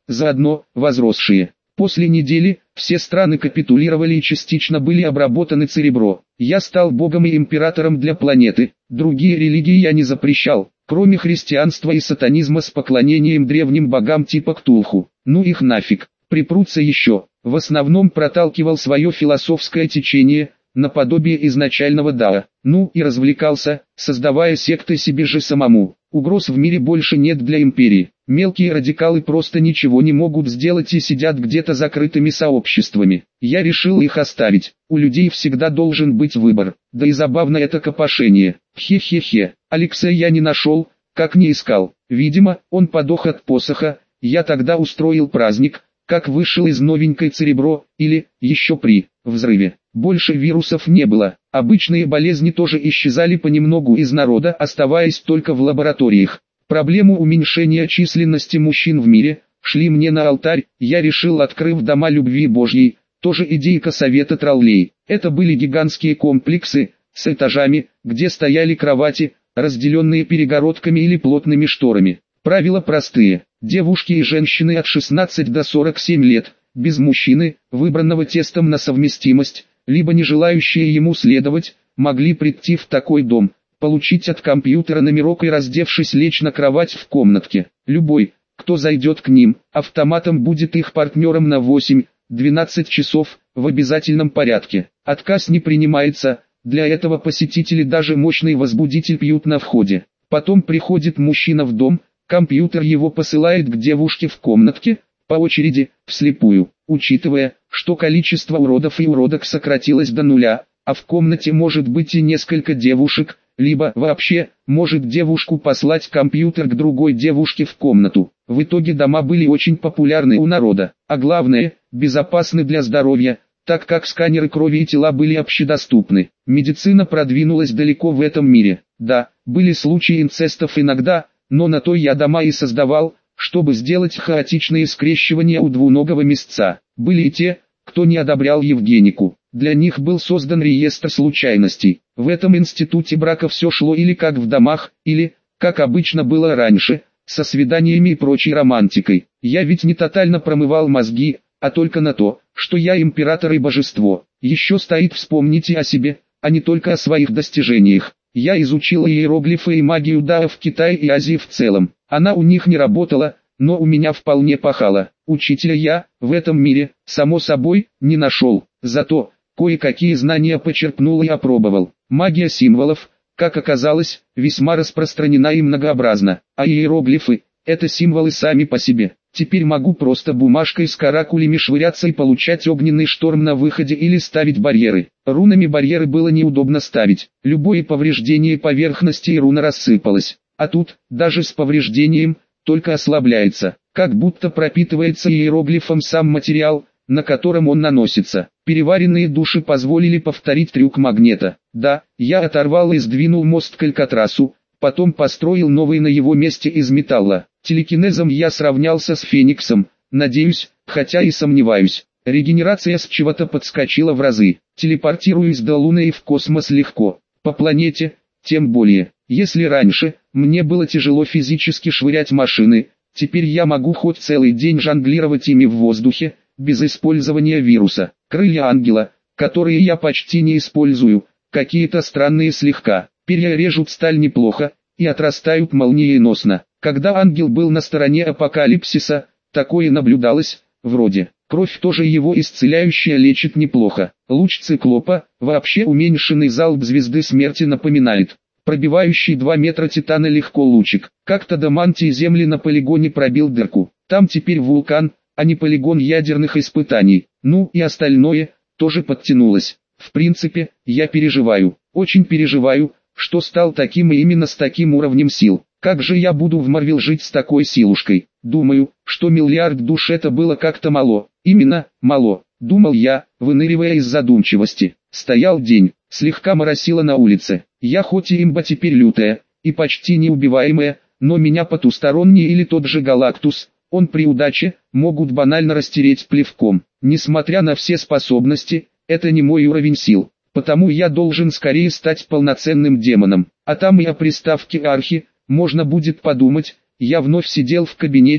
заодно возросшие. После недели, все страны капитулировали и частично были обработаны Церебро. Я стал богом и императором для планеты. Другие религии я не запрещал, кроме христианства и сатанизма с поклонением древним богам типа Ктулху. Ну их нафиг, припрутся еще. В основном проталкивал свое философское течение, наподобие изначального Дао. Ну и развлекался, создавая секты себе же самому. Угроз в мире больше нет для империи. Мелкие радикалы просто ничего не могут сделать и сидят где-то закрытыми сообществами. Я решил их оставить. У людей всегда должен быть выбор. Да и забавно это копошение. Хе-хе-хе. Алексея я не нашел, как не искал. Видимо, он подох от посоха. Я тогда устроил праздник, как вышел из новенькой Церебро, или, еще при взрыве. Больше вирусов не было. Обычные болезни тоже исчезали понемногу из народа, оставаясь только в лабораториях. Проблему уменьшения численности мужчин в мире шли мне на алтарь. Я решил, открыв дома любви Божьей, тоже идейка совета троллей. Это были гигантские комплексы с этажами, где стояли кровати, разделенные перегородками или плотными шторами. Правила простые. Девушки и женщины от шестнадцати до сорока семи лет, без мужчины, выбранного тестом на совместимость, либо не желающие ему следовать, могли прийти в такой дом, получить от компьютера номерок и, раздевшись, лечь на кровать в комнатке. Любой, кто зайдет к ним, автоматом будет их партнером на восемь-двенадцать часов, в обязательном порядке. Отказ не принимается, для этого посетители даже мощный возбудитель пьют на входе. Потом приходит мужчина в дом, компьютер его посылает к девушке в комнатке, по очереди, вслепую, учитывая, что количество уродов и уродок сократилось до нуля, а в комнате может быть и несколько девушек, либо вообще, может девушку послать компьютер к другой девушке в комнату. В итоге дома были очень популярны у народа, а главное, безопасны для здоровья, так как сканеры крови и тела были общедоступны. Медицина продвинулась далеко в этом мире. Да, были случаи инцестов иногда, но на то я дома и создавал, чтобы сделать хаотичные скрещивания у двуногого мясца. Были и те, кто не одобрял Евгенику. Для них был создан реестр случайностей. В этом институте брака все шло или как в домах, или, как обычно было раньше, со свиданиями и прочей романтикой. Я ведь не тотально промывал мозги, а только на то, что я император и божество. Еще стоит вспомнить и о себе, а не только о своих достижениях. Я изучил иероглифы и магию Дао в Китае и Азии в целом. Она у них не работала, но у меня вполне пахала. Учителя я, в этом мире, само собой, не нашел. Зато, кое-какие знания почерпнул и опробовал. Магия символов, как оказалось, весьма распространена и многообразна. А иероглифы – это символы сами по себе. Теперь могу просто бумажкой с каракулями швыряться и получать огненный шторм на выходе или ставить барьеры. Рунами барьеры было неудобно ставить. Любое повреждение поверхности и руна рассыпалась. А тут, даже с повреждением, только ослабляется. Как будто пропитывается иероглифом сам материал, на котором он наносится. Переваренные души позволили повторить трюк магнета. Да, я оторвал и сдвинул мост к Алькатрасу, потом построил новый на его месте из металла. Телекинезом я сравнялся с Фениксом, надеюсь, хотя и сомневаюсь. Регенерация с чего-то подскочила в разы. Телепортируюсь до Луны и в космос легко. По планете, тем более. Если раньше, мне было тяжело физически швырять машины, теперь я могу хоть целый день жонглировать ими в воздухе, без использования вируса. Крылья ангела, которые я почти не использую, какие-то странные слегка. Перья режут сталь неплохо, и отрастают молниеносно. Когда ангел был на стороне апокалипсиса, такое наблюдалось, вроде. Кровь тоже его исцеляющая лечит неплохо. Луч циклопа, вообще уменьшенный залп звезды смерти напоминает. Пробивающий два метра титана легко лучик. Как-то до мантии Земли на полигоне пробил дырку. Там теперь вулкан, а не полигон ядерных испытаний. Ну и остальное, тоже подтянулось. В принципе, я переживаю, очень переживаю, что стал таким и именно с таким уровнем сил. Как же я буду в Марвел жить с такой силушкой? Думаю, что миллиард душ это было как-то мало. Именно, мало, думал я, выныривая из задумчивости. Стоял день, слегка моросило на улице. Я хоть и имба теперь лютая, и почти неубиваемая, но меня потусторонний или тот же Галактус, он при удаче, могут банально растереть плевком. Несмотря на все способности, это не мой уровень сил. Потому я должен скорее стать полноценным демоном. А там и о приставке архи, можно будет подумать. Я вновь сидел в кабинете,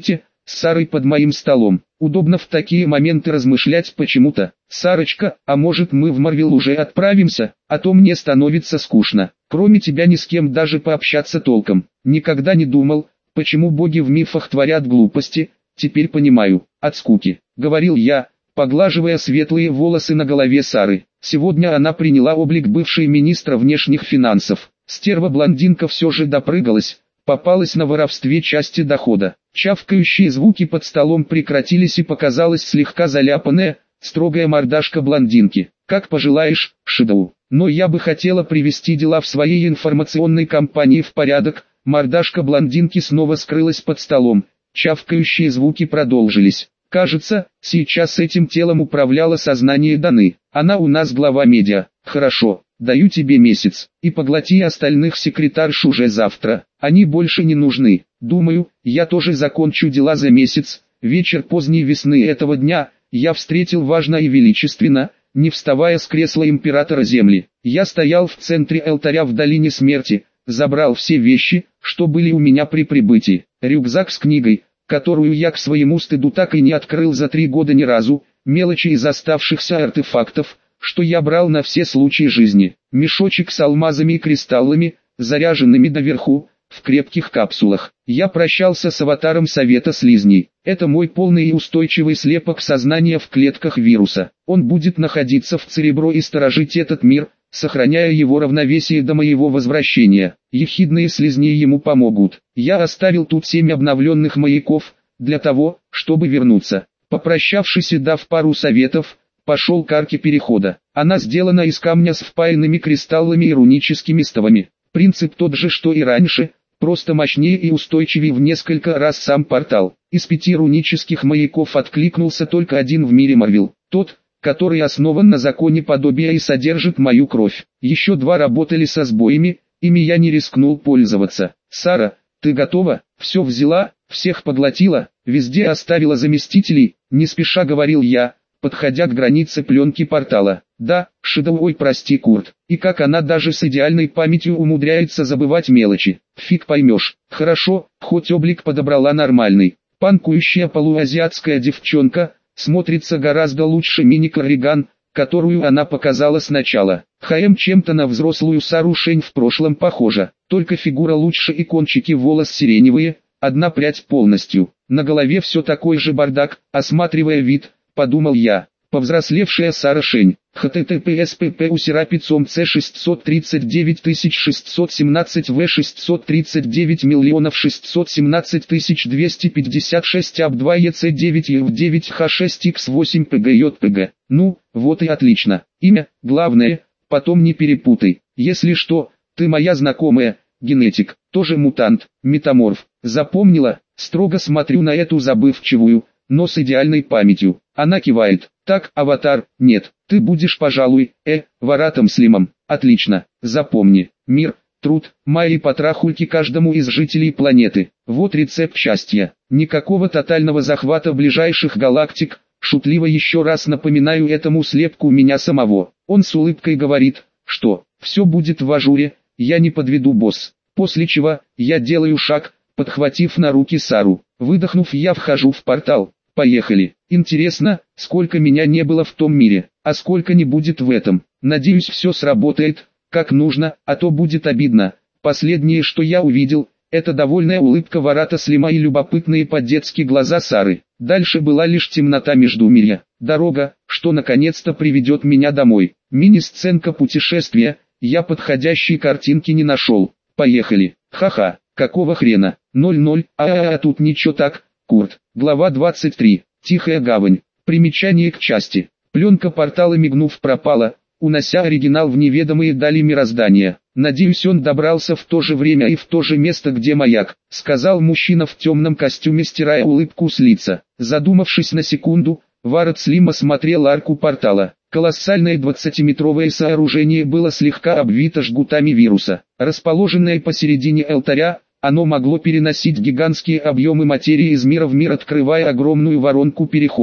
с Сарой под моим столом. Удобно в такие моменты размышлять почему-то. Сарочка, а может мы в Марвел уже отправимся, а то мне становится скучно. Кроме тебя ни с кем даже пообщаться толком. Никогда не думал, почему боги в мифах творят глупости, теперь понимаю, от скуки, говорил я, поглаживая светлые волосы на голове Сары. Сегодня она приняла облик бывшей министра внешних финансов. Стерва-блондинка все же допрыгалась, попалась на воровстве части дохода. Чавкающие звуки под столом прекратились и показалась слегка заляпанная, строгая мордашка блондинки. «Как пожелаешь, Шидоу, но я бы хотела привести дела в своей информационной компании в порядок». Мордашка блондинки снова скрылась под столом, чавкающие звуки продолжились. «Кажется, сейчас этим телом управляло сознание Даны. Она у нас глава медиа. Хорошо, даю тебе месяц, и поглоти остальных секретарш уже завтра. Они больше не нужны. Думаю, я тоже закончу дела за месяц». Вечер поздней весны этого дня я встретил важно и величественно, не вставая с кресла императора Земли. Я стоял в центре алтаря в долине смерти, забрал все вещи, что были у меня при прибытии. Рюкзак с книгой, которую я к своему стыду так и не открыл за три года ни разу, мелочи из оставшихся артефактов, что я брал на все случаи жизни, мешочек с алмазами и кристаллами, заряженными доверху, в крепких капсулах. Я прощался с аватаром Совета Слизней. Это мой полный и устойчивый слепок сознания в клетках вируса. Он будет находиться в Церебро и сторожить этот мир, сохраняя его равновесие до моего возвращения. Ехидные слизни ему помогут. Я оставил тут семь обновленных маяков, для того, чтобы вернуться. Попрощавшись и дав пару советов, пошел к арке перехода. Она сделана из камня с впаянными кристаллами и руническими ставами. Принцип тот же, что и раньше, просто мощнее и устойчивее в несколько раз сам портал. Из пяти рунических маяков откликнулся только один в мире Марвел. Тот, который основан на законе подобия и содержит мою кровь. Еще два работали со сбоями, ими я не рискнул пользоваться. «Сара, ты готова? Все взяла, всех поглотила, везде оставила заместителей?» Не спеша говорил я, подходя к границе пленки портала. «Да, Шидоу, ой, прости, Курт. И как она даже с идеальной памятью умудряется забывать мелочи. Фиг поймешь. Хорошо, хоть облик подобрала нормальный. Панкующая полуазиатская девчонка, смотрится гораздо лучше мини-Корриган, которую она показала сначала. ХМ чем-то на взрослую Сару Шень в прошлом похожа, только фигура лучше и кончики волос сиреневые, одна прядь полностью. На голове все такой же бардак, осматривая вид, подумал я. Повзрослевшая Сара Шень. https pp у серапицом c шестьсот тридцать девять тысяч шестьсот семнадцать в шестьсот тридцать девять миллионов шестьсот семнадцать тысяч двести пятьдесят шесть аб два ец девять ев девять х шесть икс восемь пгйпг. Ну, вот и отлично. Имя, главное, потом не перепутай. Если что, ты моя знакомая, генетик, тоже мутант, метаморф. Запомнила? Строго смотрю на эту забывчивую, но с идеальной памятью. Она кивает. Так, аватар, нет, ты будешь, пожалуй, э, Варатом Слимом. Отлично, запомни. Мир, труд, мои потрахульки каждому из жителей планеты. Вот рецепт счастья. Никакого тотального захвата ближайших галактик. Шутливо еще раз напоминаю этому слепку меня самого. Он с улыбкой говорит, что все будет в ажуре, я не подведу, босс. После чего я делаю шаг, подхватив на руки Сару. Выдохнув, я вхожу в портал. Поехали. Интересно, сколько меня не было в том мире, а сколько не будет в этом. Надеюсь, все сработает, как нужно, а то будет обидно. Последнее, что я увидел, это довольная улыбка Варата Слима и любопытные по-детски глаза Сары. Дальше была лишь темнота междумирья. Дорога, что наконец-то приведет меня домой. Мини-сценка путешествия, я подходящей картинки не нашел. Поехали. Ха-ха, какого хрена? ноль ноль, а-а-а, тут ничего так. Курт. Глава двадцать три. Тихая гавань. Примечание к части. Пленка портала, мигнув, пропала, унося оригинал в неведомые дали мироздания. «Надеюсь, он добрался в то же время и в то же место, где маяк», — сказал мужчина в темном костюме, стирая улыбку с лица. Задумавшись на секунду, Варат Слим осмотрел арку портала. Колоссальное двадцатиметровое сооружение было слегка обвито жгутами вируса. Расположенное посередине алтаря, оно могло переносить гигантские объемы материи из мира в мир, открывая огромную воронку перехода.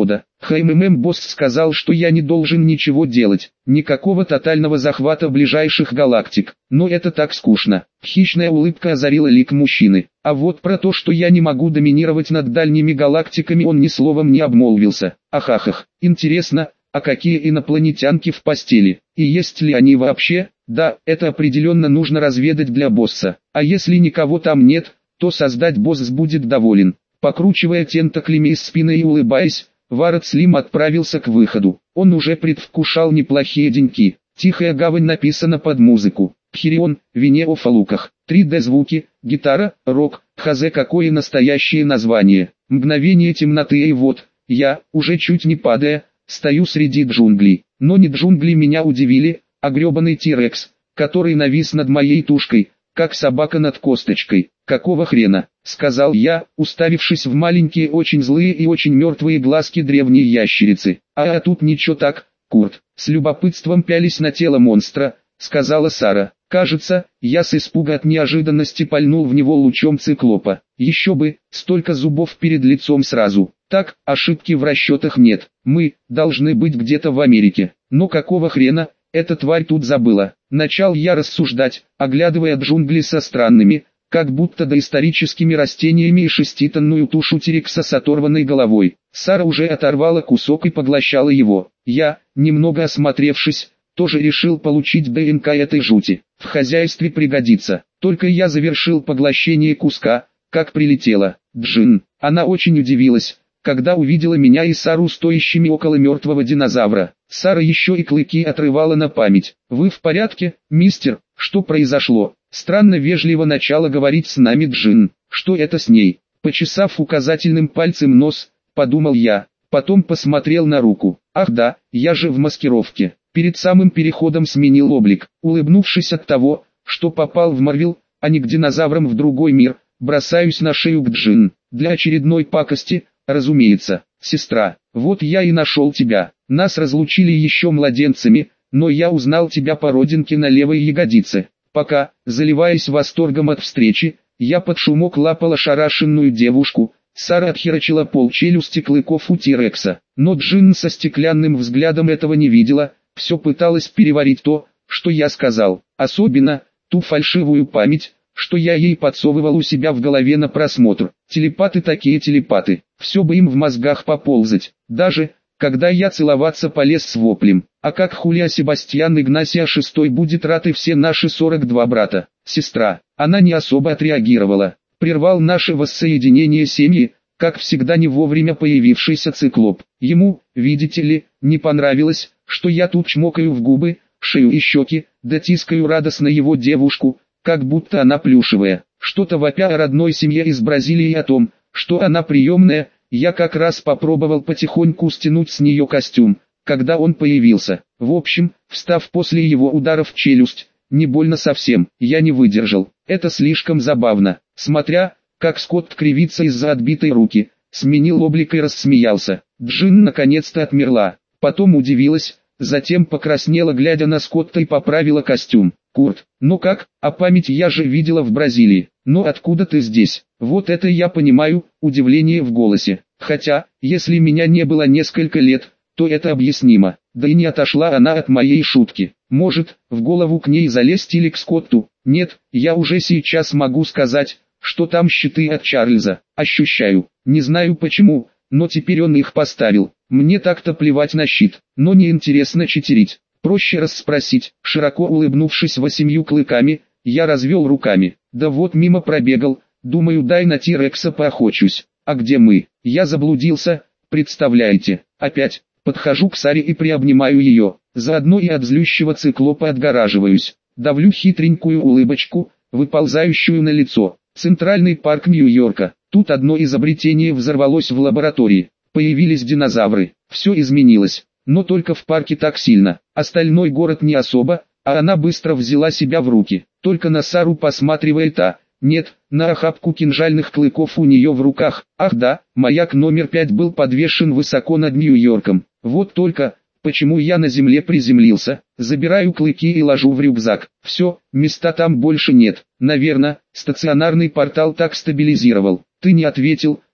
ХММ-босс сказал, что я не должен ничего делать, никакого тотального захвата ближайших галактик, но это так скучно. Хищная улыбка озарила лик мужчины, а вот про то, что я не могу доминировать над дальними галактиками, он ни словом не обмолвился. Ахахах, интересно, а какие инопланетянки в постели, и есть ли они вообще? Да, это определенно нужно разведать для босса, а если никого там нет, то создать босс будет доволен. Покручивая тентаклями из спины и улыбаясь, Варат Слим отправился к выходу. Он уже предвкушал неплохие деньки. Тихая гавань написана под музыку. Пхирион, Венеоф о луках. три дэ звуки, гитара, рок, хазе какое настоящее название. Мгновение темноты и вот, я, уже чуть не падая, стою среди джунглей. Но не джунгли меня удивили, а гребаный Ти-Рекс, который навис над моей тушкой, как собака над косточкой. «Какого хрена?» — сказал я, уставившись в маленькие очень злые и очень мертвые глазки древней ящерицы. «А, а тут ничего так, Курт». С любопытством пялись на тело монстра, сказала Сара. Кажется, я с испуга от неожиданности пальнул в него лучом циклопа. Еще бы, столько зубов перед лицом сразу. Так, ошибки в расчетах нет. Мы должны быть где-то в Америке. Но какого хрена, эта тварь тут забыла? Начал я рассуждать, оглядывая джунгли со странными, как будто доисторическими растениями и шеститонную тушу Тирекса с оторванной головой. Сара уже оторвала кусок и поглощала его. Я, немного осмотревшись, тоже решил получить ДНК этой жути. В хозяйстве пригодится. Только я завершил поглощение куска, как прилетела Джин. Она очень удивилась, когда увидела меня и Сару стоящими около мертвого динозавра. Сара еще и клыки отрывала на память. «Вы в порядке, мистер? Что произошло?» Странно вежливо начала говорить с нами Джин. «Что это с ней?» Почесав указательным пальцем нос, подумал я. Потом посмотрел на руку. «Ах да, я же в маскировке». Перед самым переходом сменил облик. Улыбнувшись от того, что попал в Марвел, а не к динозаврам в другой мир, бросаюсь на шею к Джин. Для очередной пакости, разумеется. «Сестра, вот я и нашел тебя. Нас разлучили еще младенцами, но я узнал тебя по родинке на левой ягодице». Пока, заливаясь восторгом от встречи, я под шумок лапал ошарашенную девушку, Сара отхерачила полчелюсти клыков у Ти-Рекса. Но Джин со стеклянным взглядом этого не видела, все пыталась переварить то, что я сказал. Особенно, ту фальшивую память, что я ей подсовывал у себя в голове на просмотр. Телепаты такие телепаты, все бы им в мозгах поползать. Даже, когда я целоваться полез с воплем. А как Хулия Себастьян Игнасия шестой будет рад и все наши сорок два брата. Сестра, она не особо отреагировала. Прервал наше воссоединение семьи, как всегда не вовремя появившийся циклоп. Ему, видите ли, не понравилось, что я тут чмокаю в губы, шею и щеки, да тискаю радостно его девушку, как будто она плюшевая. Что-то вопя о родной семье из Бразилии и о том, что она приемная. Я как раз попробовал потихоньку стянуть с нее костюм, когда он появился. В общем, встав после его удара в челюсть, не больно совсем, я не выдержал. Это слишком забавно. Смотря, как Скотт кривится из-за отбитой руки, сменил облик и рассмеялся. Джин наконец-то отмерла, потом удивилась, затем покраснела, глядя на Скотта, и поправила костюм. «Курт, ну как, а память я же видела в Бразилии. Но откуда ты здесь?» Вот это я понимаю, удивление в голосе. Хотя, если меня не было несколько лет, то это объяснимо. Да и не отошла она от моей шутки. Может, в голову к ней залезть или к Скотту? Нет, я уже сейчас могу сказать, что там щиты от Чарльза. Ощущаю, не знаю почему, но теперь он их поставил. Мне так-то плевать на щит, но не интересно читерить. Проще расспросить. Широко улыбнувшись восемью клыками, я развел руками. Да вот мимо пробегал, думаю, дай на Ти-Рекса поохочусь. А где мы? Я заблудился, представляете? Опять. Подхожу к Саре и приобнимаю ее. Заодно и от злющего циклопа отгораживаюсь. Давлю хитренькую улыбочку, выползающую на лицо. Центральный парк Нью-Йорка. Тут одно изобретение взорвалось в лаборатории. Появились динозавры. Все изменилось. Но только в парке так сильно. Остальной город не особо, а она быстро взяла себя в руки. Только на Сару посматривает, а... Нет, на охапку кинжальных клыков у нее в руках. Ах да, маяк номер пять был подвешен высоко над Нью-Йорком. Вот только, почему я на земле приземлился? Забираю клыки и ложу в рюкзак. Все, места там больше нет. Наверное, стационарный портал так стабилизировал. Ты не ответил,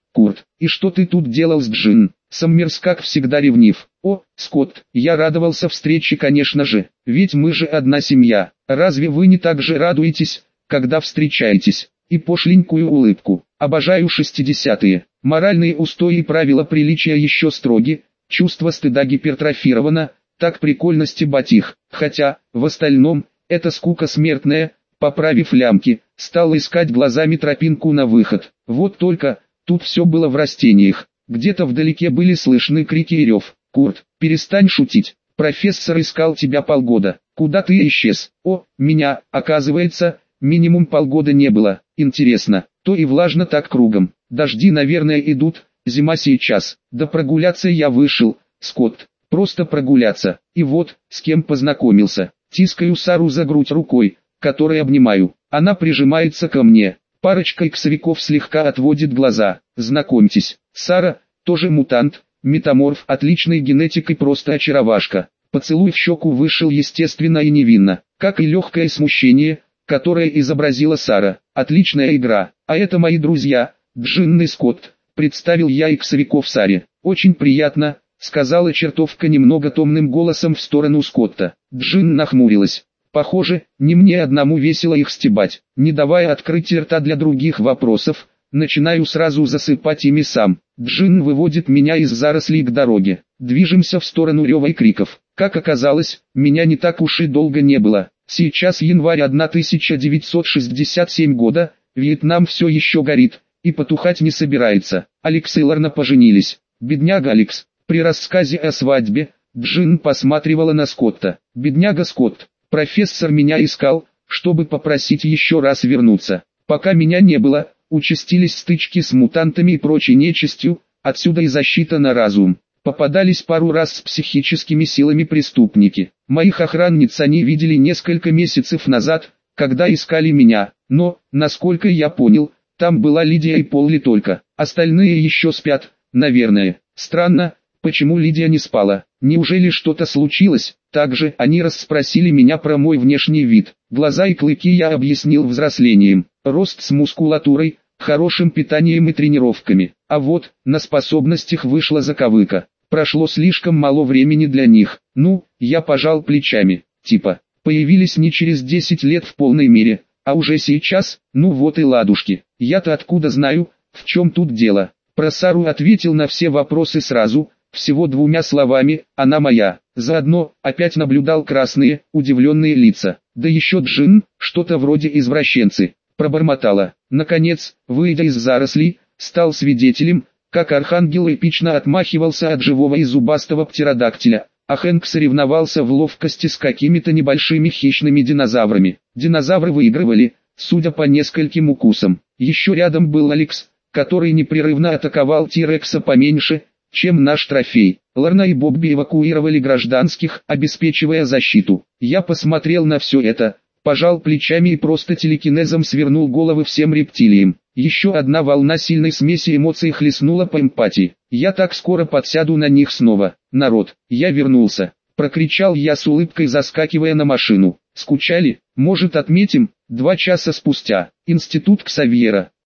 Курт, и что ты тут делал с Джин? Саммерс как всегда ревнив. О, Скотт, я радовался встрече, конечно же, ведь мы же одна семья. Разве вы не так же радуетесь, когда встречаетесь? И пошленькую улыбку. Обожаю шестидесятые. Моральные устои и правила приличия еще строги, чувство стыда гипертрофировано, так прикольно стебать их. Хотя, в остальном, это скука смертная. Поправив лямки, стал искать глазами тропинку на выход. Вот только, тут все было в растениях. Где-то вдалеке были слышны крики и рев. «Курт, перестань шутить. Профессор искал тебя полгода. Куда ты исчез?» «О, меня, оказывается, минимум полгода не было. Интересно, то и влажно так кругом. Дожди, наверное, идут, зима сейчас. Да прогуляться я вышел, Скотт. Просто прогуляться. И вот, с кем познакомился. Тискаю Сару за грудь рукой, которой обнимаю. Она прижимается ко мне. Парочка иксовиков слегка отводит глаза. Знакомьтесь, Сара, тоже мутант, метаморф, отличной генетикой, просто очаровашка. Поцелуй в щеку вышел естественно и невинно, как и легкое смущение, которое изобразила Сара. Отличная игра. А это мои друзья, Джин и Скотт, представил я иксовиков Саре. Очень приятно, сказала чертовка немного томным голосом в сторону Скотта. Джин нахмурилась. Похоже, не мне одному весело их стебать. Не давая открыть рта для других вопросов, начинаю сразу засыпать ими сам. Джин выводит меня из зарослей к дороге. Движемся в сторону рева и криков. Как оказалось, меня не так уж и долго не было. Сейчас январь тысяча девятьсот шестьдесят седьмого года, Вьетнам все еще горит, и потухать не собирается. Алекс и Лорна поженились. Бедняга Алекс. При рассказе о свадьбе, Джин посматривала на Скотта. Бедняга Скотт. Профессор меня искал, чтобы попросить еще раз вернуться. Пока меня не было, участились стычки с мутантами и прочей нечистью, отсюда и защита на разум. Попадались пару раз с психическими силами преступники. Моих охранниц они видели несколько месяцев назад, когда искали меня, но, насколько я понял, там была Лидия и Полли только. Остальные еще спят, наверное. Странно, почему Лидия не спала. Неужели что-то случилось? Также они расспросили меня про мой внешний вид. Глаза и клыки я объяснил взрослением. Рост с мускулатурой, хорошим питанием и тренировками. А вот, на способностях вышла заковыка. Прошло слишком мало времени для них. Ну, я пожал плечами. Типа, появились не через десять лет в полной мере, а уже сейчас. Ну вот и ладушки. Я-то откуда знаю, в чем тут дело? Про Сару ответил на все вопросы сразу. Всего двумя словами, она моя. Заодно, опять наблюдал красные, удивленные лица. Да еще Джин, что-то вроде извращенцы, пробормотала. Наконец, выйдя из зарослей, стал свидетелем, как архангел эпично отмахивался от живого и зубастого птеродактиля, а Хэнк соревновался в ловкости с какими-то небольшими хищными динозаврами. Динозавры выигрывали, судя по нескольким укусам. Еще рядом был Алекс, который непрерывно атаковал Тирекса поменьше, чем наш трофей. Лорна и Бобби эвакуировали гражданских, обеспечивая защиту. Я посмотрел на все это, пожал плечами и просто телекинезом свернул головы всем рептилиям. Еще одна волна сильной смеси эмоций хлестнула по эмпатии. Я так скоро подсяду на них снова. Народ, я вернулся. Прокричал я с улыбкой, заскакивая на машину. Скучали? Может, отметим? Два часа спустя. Институт Ксавьера.